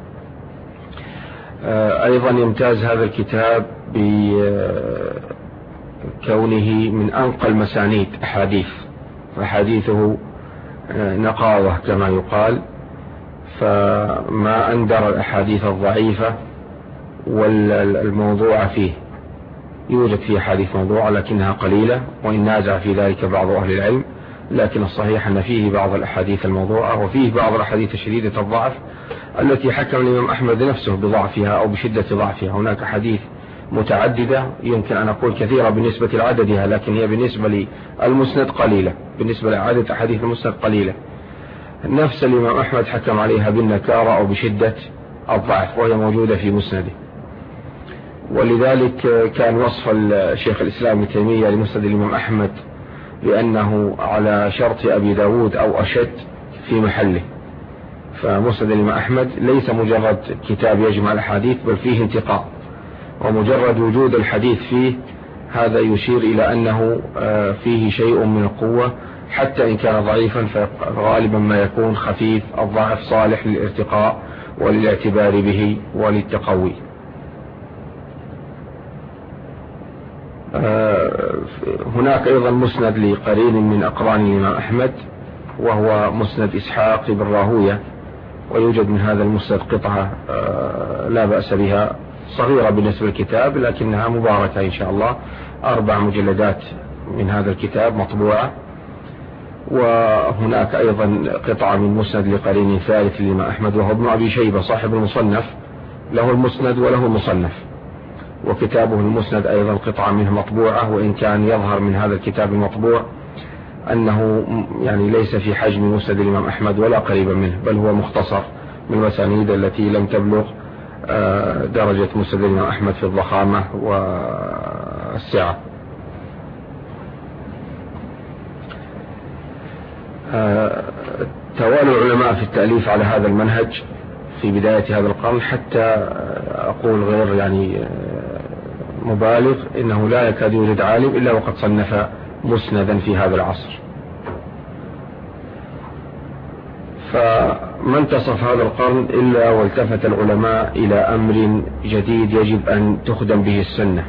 أيضا يمتاز هذا الكتاب بكونه من أنقى المسانيد أحاديث، فحديثه نقاوة كما يقال، فما أندر الأحاديث الضعيفة والموضوع فيه. يوجد فيه حديث موضوع لكنها قليلة، وإن نازع في ذلك بعض أهل العلم، لكن الصحيح أن فيه بعض الأحاديث الموضوعة وفيه بعض الأحاديث الشديدة الضعف التي حكم الإمام أحمد نفسه بضعفها أو بشدة ضعفها. هناك حديث متعددة يمكن أن أقول كثيرة بالنسبة لعددها، لكن هي بالنسبة للمسند قليلة، بالنسبة لعدد أحاديث المسند قليلة. نفس الإمام أحمد حكم عليها بالنكارة أو بشدة الضعف، وهي موجودة في مسنده. ولذلك كان وصف الشيخ الإسلام ابن تيمية لمسند الإمام أحمد بأنه على شرط أبي داود أو أشد في محله، فمسند الإمام أحمد ليس مجرد كتاب يجمع الأحاديث، بل فيه انتقاء، ومجرد وجود الحديث فيه هذا يشير إلى أنه فيه شيء من القوة، حتى إن كان ضعيفا فغالبا ما يكون خفيف الضعف، صالح للارتقاء وللاعتبار به وللتقوي. هناك أيضا مسند لقرين من أقران الإمام أحمد، وهو مسند إسحاق بن راهوية، ويوجد من هذا المسند قطعة لا بأس بها، صغيرة بالنسبة للكتاب لكنها مباركة إن شاء الله، 4 مجلدات من هذا الكتاب مطبوعة. وهناك أيضا قطعة من مسند لقرين ثالث للإمام أحمد، وهو ابن أبي شيبة صاحب المصنف، له المسند وله المصنف، وكتابه المسند أيضا قطعة منه مطبوعة، وإن كان يظهر من هذا الكتاب المطبوع أنه يعني ليس في حجم مسند الإمام أحمد ولا قريبا منه، بل هو مختصر من المسانيد التي لم تبلغ درجة مسند الإمام أحمد في الضخامة والسعة. توالى العلماء في التأليف على هذا المنهج في بداية هذا القرن، حتى أقول غير يعني مبالغ، إنه لا يكاد يوجد عالم إلا وقد صنف مسندا في هذا العصر. فما انتصف هذا القرن إلا والتفت العلماء إلى أمر جديد يجب أن تخدم به السنة.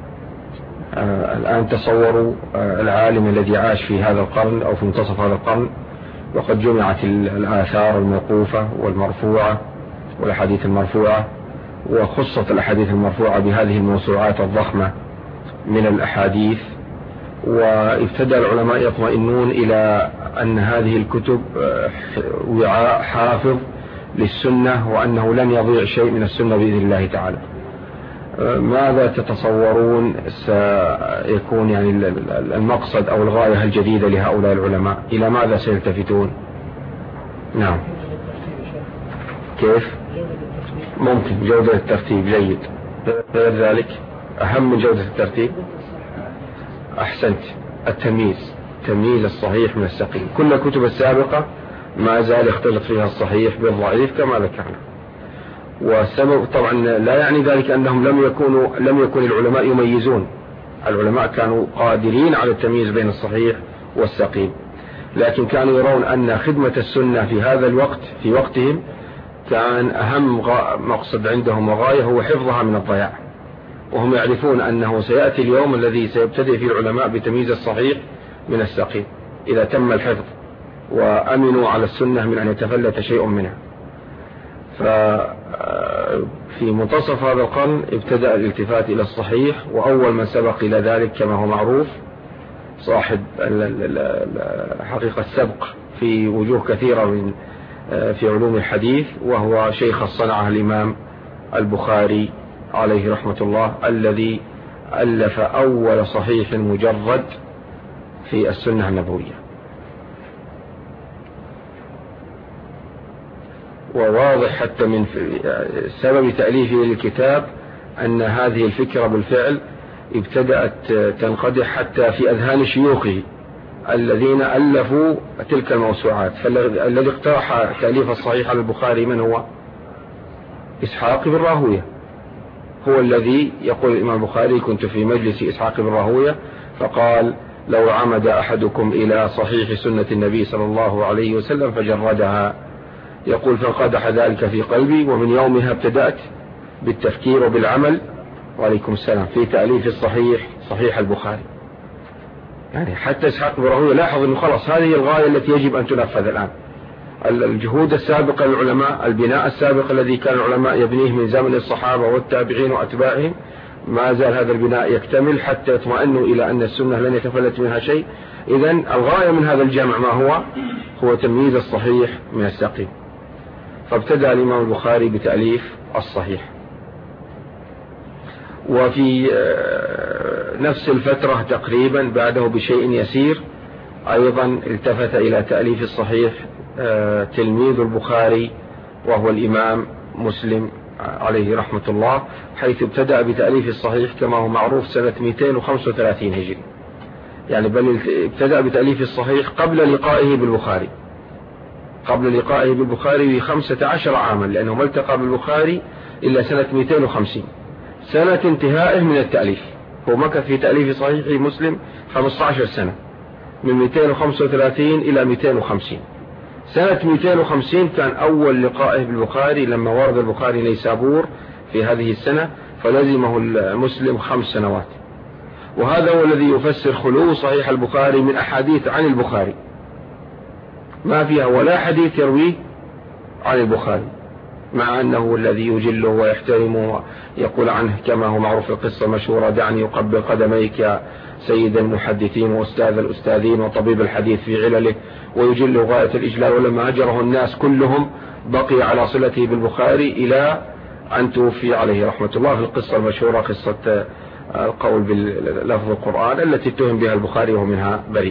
الآن تصوروا العالم الذي عاش في هذا القرن أو في منتصف هذا القرن، وقد جمعت الآثار الموقوفة والمرفوعة والأحاديث المرفوعة، وخصت الأحاديث المرفوعة بهذه الموسوعات الضخمة من الأحاديث، وابتدأ العلماء يطمئنون إلى أن هذه الكتب وعاء حافظ للسنة، وأنه لن يضيع شيء من السنة بإذن الله تعالى. ماذا تتصورون سيكون يعني المقصد أو الغاية الجديدة لهؤلاء العلماء؟ إلى ماذا سيلتفتون؟ نعم، كيف؟ ممكن جودة الترتيب جيد، غير ذلك أهم من جودة الترتيب أحسنت، تمييز الصحيح من السقيم. كل الكتب السابقة ما زال يختلط فيها الصحيح بالضعيف كما ذكرنا، والسبب طبعا لا يعني ذلك أنهم لم يكن العلماء يميزون، العلماء كانوا قادرين على التمييز بين الصحيح والسقيم، لكن كانوا يرون أن خدمة السنة في هذا الوقت في وقتهم كان أهم مقصد عندهم وغاية هو حفظها من الضياع، وهم يعرفون أنه سيأتي اليوم الذي سيبتدئ فيه العلماء بتمييز الصحيح من السقيم إذا تم الحفظ وأمنوا على السنة من أن يتفلت شيء منها. ففي منتصف هذا القرن ابتدأ الالتفات إلى الصحيح، وأول من سبق إلى ذلك كما هو معروف صاحب حقيقة السبق في وجوه كثيرة من في علوم الحديث، وهو شيخ الصنعة الإمام البخاري عليه رحمة الله، الذي ألف أول صحيح مجرد في السنة النبوية. وواضح حتى من سبب تأليفه للكتاب أن هذه الفكرة بالفعل ابتدأت تنقدح حتى في أذهان شيوخه الذين ألفوا تلك الموسوعات. فالذي اقترح تأليف الصحيح على البخاري من هو؟ إسحاق بن راهوية، هو الذي يقول الإمام البخاري: كنت في مجلس إسحاق بن راهوية فقال: لو عمد أحدكم إلى صحيح سنة النبي صلى الله عليه وسلم فجردها، يقول: فانقدح ذلك في قلبي، ومن يومها ابتدأت بالتفكير وبالعمل وعليكم السلام في تأليف صحيح البخاري. يعني حتى إسحاق بن راهوية لاحظ أنه خلاص هذه الغاية التي يجب أن تنفذ الآن. الجهود السابقة للعلماء، البناء السابق الذي كان العلماء يبنيه من زمن الصحابة والتابعين وأتباعهم، ما زال هذا البناء يكتمل حتى يطمئنوا إلى أن السنة لن يتفلت منها شيء. إذن الغاية من هذا الجمع ما هو تمييز الصحيح من السقيم. فابتدأ الإمام البخاري بتأليف الصحيح، وفي نفس الفترة تقريبا بعده بشيء يسير أيضا التفت إلى تأليف الصحيح تلميذ البخاري وهو الإمام مسلم عليه رحمة الله، حيث ابتدأ بتأليف الصحيح كما هو معروف سنة 235 هجري، يعني بل ابتدأ بتأليف الصحيح قبل لقائه بالبخاري. قبل لقائه بالبخاري ب15 عاما، لأنه ما التقى بالبخاري إلا سنة 250، سنة انتهائه من التأليف. هو مكث في تأليف صحيح مسلم 15 سنة، من 235 إلى 250. سنة 250 كان أول لقائه بالبخاري لما ورد البخاري نيسابور في هذه السنة، فلزمه المسلم 5 سنوات. وهذا هو الذي يفسر خلو صحيح البخاري من أحاديث عن البخاري، ما فيها ولا حديث يرويه عن البخاري، مع أنه الذي يجله ويحترمه ويقول عنه كما هو معروف القصة مشهورة: دعني يقبل قدميك يا سيد المحدثين وأستاذ الأستاذين وطبيب الحديث في علله، ويجله غاية الإجلال. ولما هجره الناس كلهم بقي على صلته بالبخاري إلى أن توفي عليه رحمة الله، في القصة المشهورة قصة القول بلفظ القرآن التي اتهم بها البخاري وهو منها بريء.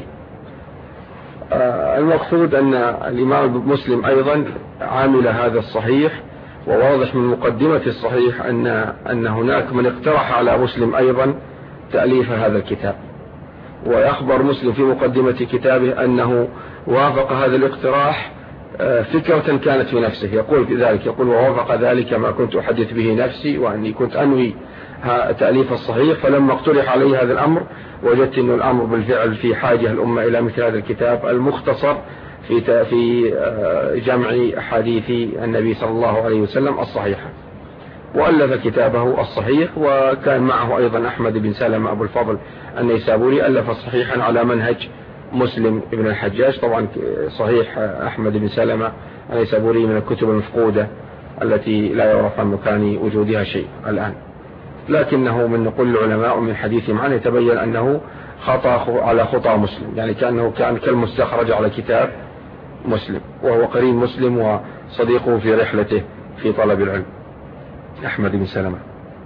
المقصود أن الإمام مسلم أيضا عامل هذا الصحيح، وواضح من مقدمة الصحيح أن هناك من اقترح على مسلم أيضا تأليف هذا الكتاب. ويخبر مسلم في مقدمة كتابه أنه وافق هذا الاقتراح فكرة كانت في نفسه، يقول في ذلك، يقول: ووافق ذلك ما كنت أحدث به نفسي، وأني كنت أنوي تأليف الصحيح، فلما اقترح علي هذا الأمر وجدت أن الأمر بالفعل في حاجة الأمة إلى مثل هذا الكتاب المختصر في جمع أحاديث النبي صلى الله عليه وسلم الصحيحة، وألف كتابه الصحيح. وكان معه أيضا أحمد بن سلمة أبو الفضل النيسابوري، ألف صحيحا على منهج مسلم ابن الحجاج. طبعا صحيح أحمد بن سلمة النيسابوري من الكتب المفقودة التي لا يعرف عن مكان وجودها شيء الآن، لكنه من نقول العلماء من حديثهم عنه يتبين أنه خطأ على خطأ مسلم، يعني كأنه كان كالمستخرج على كتاب مسلم، وهو قرين مسلم وصديقه في رحلته في طلب العلم أحمد بن سلمة.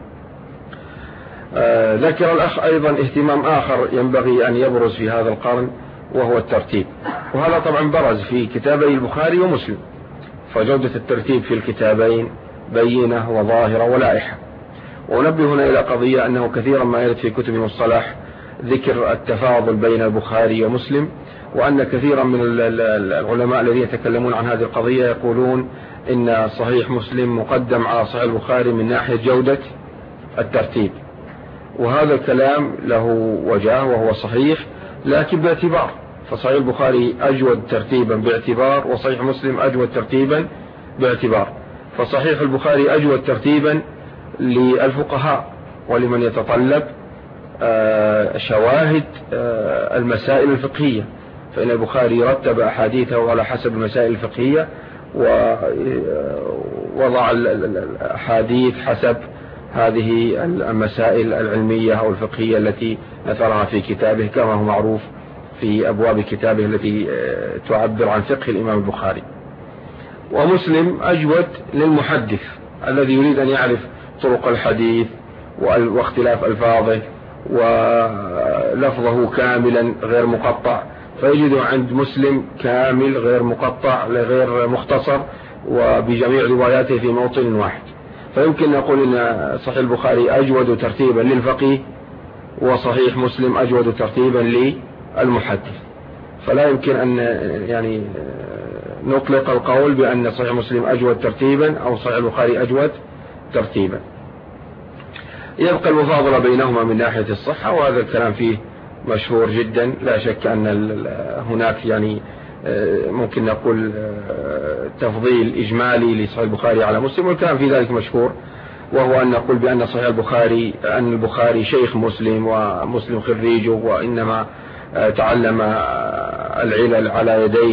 ذكر الأخ أيضا اهتمام آخر ينبغي أن يبرز في هذا القرن، وهو الترتيب، وهذا طبعا برز في كتابي البخاري ومسلم، فجودة الترتيب في الكتابين بينة وظاهرة ولائحة. ونبه هنا إلى قضية أنه كثيرا ما يرد في كتب المصطلح ذكر التفاضل بين البخاري ومسلم، وأن كثيرا من العلماء الذين يتكلمون عن هذه القضية يقولون إن صحيح مسلم مقدم على صحيح البخاري من ناحية جودة الترتيب، وهذا الكلام له وجاه وهو صحيح، لكن باعتبار، فصحيح البخاري أجود ترتيبا باعتبار، وصحيح مسلم أجود ترتيبا باعتبار. فصحيح البخاري أجود ترتيبا للفقهاء ولمن يتطلب شواهد المسائل الفقهية، فإن البخاري رتب أحاديثه على حسب المسائل الفقهية، ووضع الأحاديث حسب هذه المسائل العلمية أو الفقهية التي نثرها في كتابه، كما هو معروف في أبواب كتابه التي تعبر عن فقه الإمام البخاري. ومسلم أجود للمحدث الذي يريد أن يعرف طرق الحديث واختلاف ألفاظه ولفظه كاملا غير مقطع، فيجد عند مسلم كامل غير مقطع غير مختصر وبجميع رواياته في موطن واحد. فيمكن نقول أن صحيح البخاري أجود ترتيبا للفقيه، وصحيح مسلم أجود ترتيبا للمحدث. فلا يمكن أن يعني نطلق القول بأن صحيح مسلم أجود ترتيبا أو صحيح البخاري أجود ترتيبا. يبقى المفاضلة بينهما من ناحية الصحة، وهذا الكلام فيه مشهور جدا، لا شك أن هناك يعني ممكن نقول تفضيل إجمالي لصحيح البخاري على مسلم، والكلام في ذلك مشهور، وهو أن نقول بأن صحيح البخاري أن البخاري شيخ مسلم ومسلم خريجه، وإنما تعلم العلل على يديه،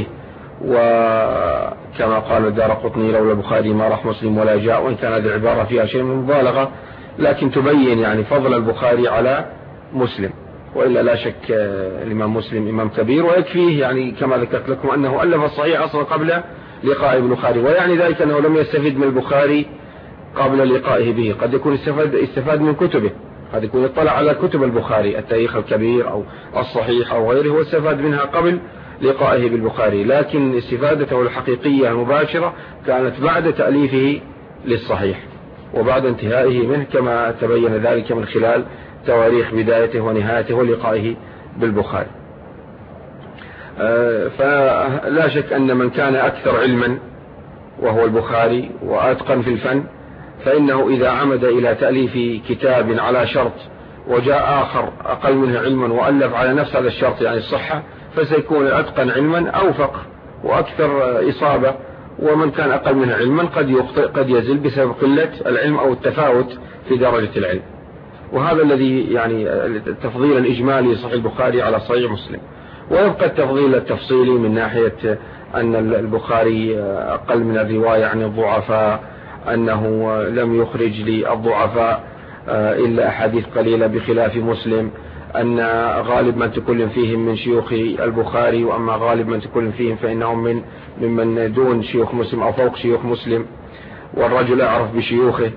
وكما قال الدارقطني: لولا البخاري ما راح مسلم ولا جاء. وإن كان هذه العبارة فيها شيء من المبالغة، لكن تبين يعني فضل البخاري على مسلم. وإلا لا شك الإمام مسلم إمام كبير، ويكفيه يعني كما ذكرت لكم أنه ألف الصحيح أصلا قبل لقاء البخاري، ويعني ذلك أنه لم يستفيد من البخاري قبل لقائه به، قد يكون استفاد من كتبه، قد يكون اطلع على كتب البخاري التاريخ الكبير أو الصحيح أو غيره واستفاد منها قبل لقائه بالبخاري، لكن استفادته الحقيقية المباشرة كانت بعد تأليفه للصحيح وبعد انتهائه منه، كما تبين ذلك من خلال تواريخ بدايته ونهايته ولقائه بالبخاري. فلا شك أن من كان أكثر علما وهو البخاري وأتقن في الفن، فإنه إذا عمد إلى تأليف كتاب على شرط وجاء آخر أقل منه علما وألف على نفس هذا الشرط يعني الصحة، فسيكون الأتقن علما أوفق وأكثر إصابة، ومن كان أقل منه علما قد يخطئ قد يزل بسبب قلة العلم أو التفاوت في درجة العلم. وهذا الذي يعني التفضيل الإجمالي لصحيح البخاري على صحيح مسلم. ويبقى التفضيل التفصيلي من ناحية أن البخاري أقل من الرواية عن الضعفاء، أنه لم يخرج للضعفاء إلا أحاديث قليلة بخلاف مسلم، أن غالب من تكلم فيهم من شيوخ البخاري، وأما غالب من تكلم فيهم فإنهم ممن دون شيوخ مسلم أو فوق شيوخ مسلم، والرجل أعرف بشيوخه،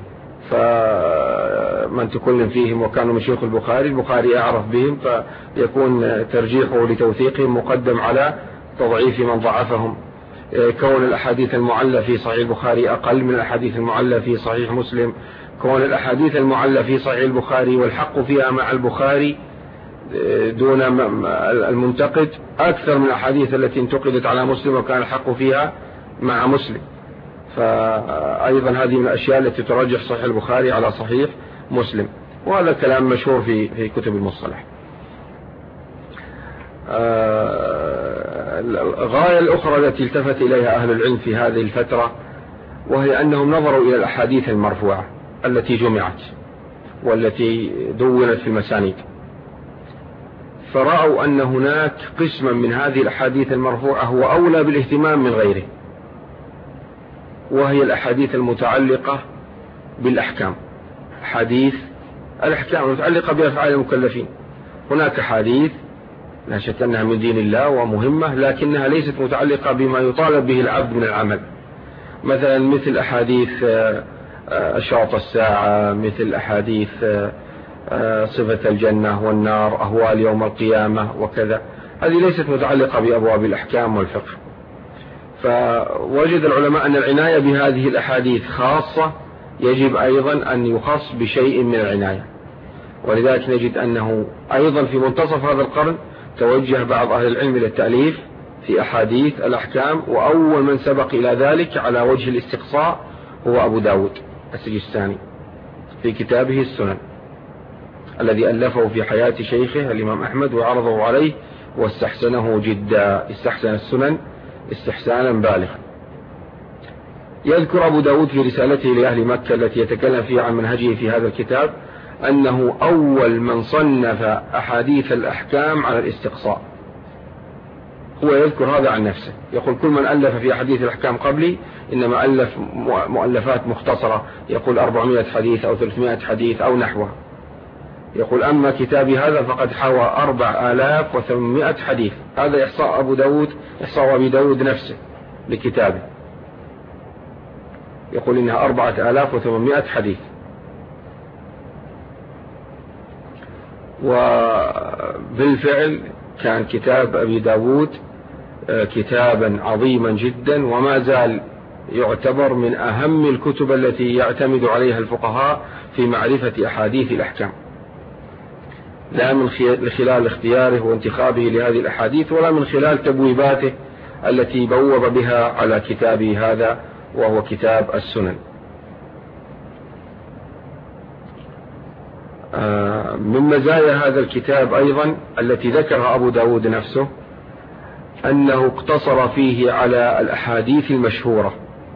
فمن تكلم فيهم وكانوا من شيوخ البخاري أعرف بهم، فيكون ترجيحه لتوثيقهم مقدم على تضعيف من ضعفهم. كون الأحاديث المعلة في صحيح البخاري أقل من الأحاديث المعلة في صحيح مسلم، كون الأحاديث المعلة في صحيح البخاري والحق فيها مع البخاري دون المنتقد أكثر من الأحاديث التي انتقدت على مسلم وكان الحق فيها مع مسلم. فأيضا هذه من الأشياء التي ترجح صحيح البخاري على صحيح مسلم، وهذا كلام مشهور في كتب المصطلح. الغاية الأخرى التي التفت إليها أهل العلم في هذه الفترة، وهي أنهم نظروا إلى الأحاديث المرفوعة التي جمعت والتي دونت في المسانيد، فرأوا أن هناك قسما من هذه الأحاديث المرفوعة هو أولى بالاهتمام من غيره، وهي الأحاديث المتعلقة بالأحكام، حديث الأحكام المتعلقة بأفعال المكلفين. هناك حديث لا شك أنها من دين الله ومهمة، لكنها ليست متعلقة بما يطالب به العبد من العمل، مثلا مثل أحاديث أشراط الساعة، مثل أحاديث صفة الجنة والنار، أهوال يوم القيامة وكذا، هذه ليست متعلقة بأبواب الأحكام والفقه. فوجد العلماء أن العناية بهذه الأحاديث خاصة يجب أيضا أن يخص بشيء من العناية، ولذلك نجد أنه أيضا في منتصف هذا القرن توجه بعض أهل العلم إلى التأليف في أحاديث الأحكام، وأول من سبق إلى ذلك على وجه الاستقصاء هو أبو داود السجستاني في كتابه السنن الذي ألفه في حياة شيخه الإمام أحمد وعرضه عليه واستحسنه جدا، استحسن السنن استحسانا بالغا. يذكر أبو داود في رسالته لأهل مكة التي يتكلم فيها عن منهجه في هذا الكتاب أنه أول من صنف أحاديث الأحكام على الاستقصاء. هو يذكر هذا عن نفسه، يقول كل من ألف في أحاديث الأحكام قبلي إنما ألف مؤلفات مختصرة، يقول 400 حديث أو 300 حديث أو نحوه. يقول أما كتابي هذا فقد حوى 4800 حديث. هذا إحصاء أبو داود، إحصاء أبي داود نفسه لكتابه، يقول إنها 4800 حديث. وبالفعل كان كتاب أبي داود كتابا عظيما جدا، وما زال يعتبر من أهم الكتب التي يعتمد عليها الفقهاء في معرفة أحاديث الأحكام، لا من خلال اختياره وانتخابه لهذه الأحاديث، ولا من خلال تبويباته التي بوب بها على كتابه هذا وهو كتاب السنن. من مزايا هذا الكتاب أيضا التي ذكرها أبو داود نفسه أنه اقتصر فيه على الأحاديث المشهورة،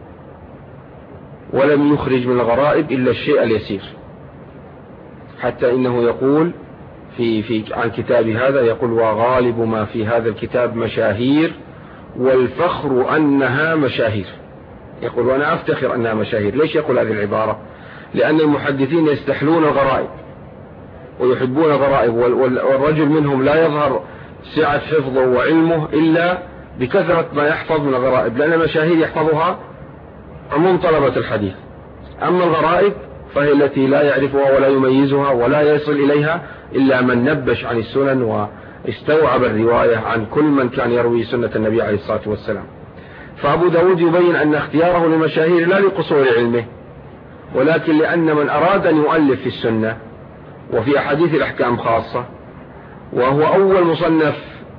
ولم يخرج من الغرائب إلا الشيء اليسير، حتى إنه يقول عن كتاب هذا، يقول وغالب ما في هذا الكتاب مشاهير والفخر أنها مشاهير. يقول وأنا أفتخر أنها مشاهير. ليش يقول هذه العبارة؟ لأن المحدثين يستحلون الغرائب ويحبون الغرائب، والرجل منهم لا يظهر سعة حفظه وعلمه إلا بكثرة ما يحفظ من الغرائب، لأن المشاهير يحفظها عموم طلبة الحديث، أما الغرائب فهي التي لا يعرفها ولا يميزها ولا يصل إليها إلا من نبش عن السنن واستوعب الرواية عن كل من كان يروي سنة النبي عليه الصلاة والسلام. فأبو داود يبين أن اختياره للمشاهير لا لقصور علمه، ولكن لأن من أراد أن يؤلف في السنة وفي أحاديث الأحكام خاصة، وهو أول مصنف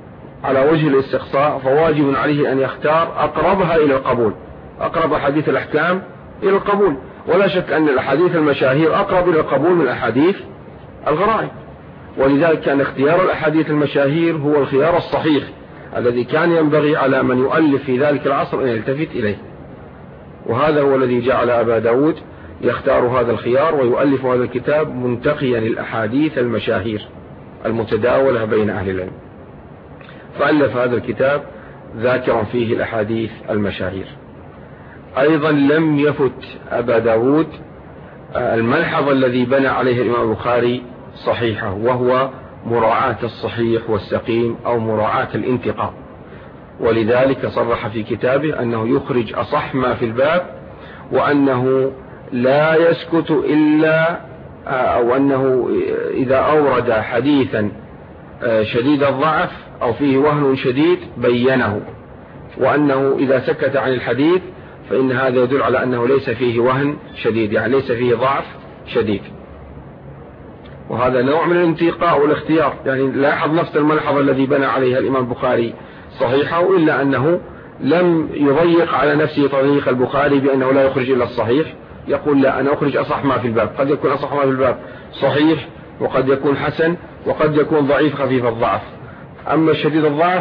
على وجه الاستقصاء فواجب عليه أن يختار أقربها إلى القبول، أقرب أحاديث الأحكام إلى القبول. ولا شك أن الأحاديث المشاهير أقرب إلى القبول من أحاديث الغرائب، ولذلك كان اختيار الأحاديث المشاهير هو الخيار الصحيح الذي كان ينبغي على من يؤلف في ذلك العصر أن يلتفت إليه. وهذا هو الذي جعل أبا داود يختار هذا الخيار ويؤلف هذا الكتاب منتقيا الأحاديث المشاهير المتداولة بين أهل العلم، فألف هذا الكتاب ذاكرا فيه الأحاديث المشاهير. أيضا لم يفت أبا داود الملحظ الذي بنى عليه الإمام البخاري صحيحه، وهو مراعاة الصحيح والسقيم أو مراعاة الانتقاء. ولذلك صرح في كتابه أنه يخرج أصح ما في الباب، وأنه لا يسكت إلا أو أنه إذا أورد حديثا شديد الضعف أو فيه وهن شديد بينه، وأنه إذا سكت عن الحديث فإن هذا يدل على أنه ليس فيه وهن شديد، يعني ليس فيه ضعف شديد. وهذا نوع من الانتقاء والاختيار، يعني لاحظ نفس الملحظ الذي بنى عليها الإمام البخاري صحيحه، إلا أنه لم يضيق على نفسه طريق البخاري بأنه لا يخرج إلا الصحيح، يقول لا، أنا أخرج أصح ما في الباب. قد يكون أصح ما في الباب صحيح، وقد يكون حسن، وقد يكون ضعيف خفيف الضعف. أما شديد الضعف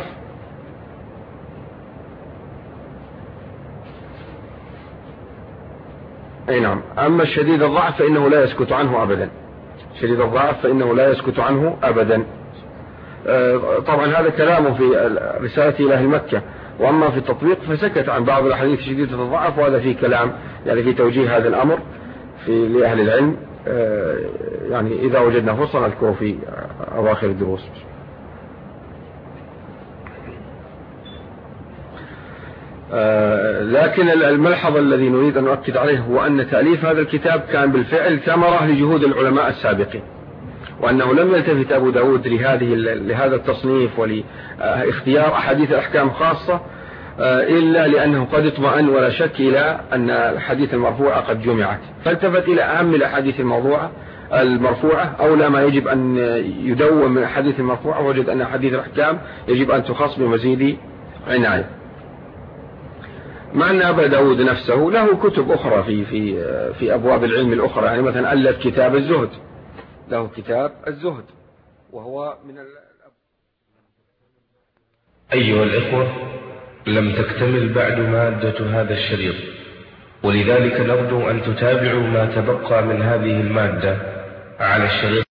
أي نعم، أما الشديد الضعف فإنه لا يسكت عنه أبدا، شديد الضعف فإنه لا يسكت عنه أبدا. طبعا هذا كلامه في رسالة إلى أهل مكة، وأما في التطبيق فسكت عن بعض الأحاديث شديدة الضعف، وهذا فيه كلام يعني في توجيه هذا الأمر لأهل العلم، يعني إذا وجدنا فرصة نذكره في أواخر الدروس. لكن الملحظ الذي نريد أن نؤكد عليه هو أن تأليف هذا الكتاب كان بالفعل ثمرة لجهود العلماء السابقين، وأنه لم يلتفت أبو داود لهذا التصنيف ولاختيار أحاديث الأحكام خاصة إلا لأنه قد اطمأن ولا شك إلى أن الحديث المرفوعة قد جمعت، فالتفت إلى أهم الأحاديث المرفوعة أولى ما يجب أن يدون من الحديث المرفوعة، وجد أن حديث الأحكام يجب أن تخص بمزيد عناية. مع أن أبا داود نفسه له كتب أخرى في أبواب العلم الأخرى، يعني مثلا ألف كتاب الزهد، له كتاب الزهد وهو من أيها الإخوة، لم تكتمل بعد مادة هذا الشريط، ولذلك نرجو أن تتابعوا ما تبقى من هذه المادة على الشريط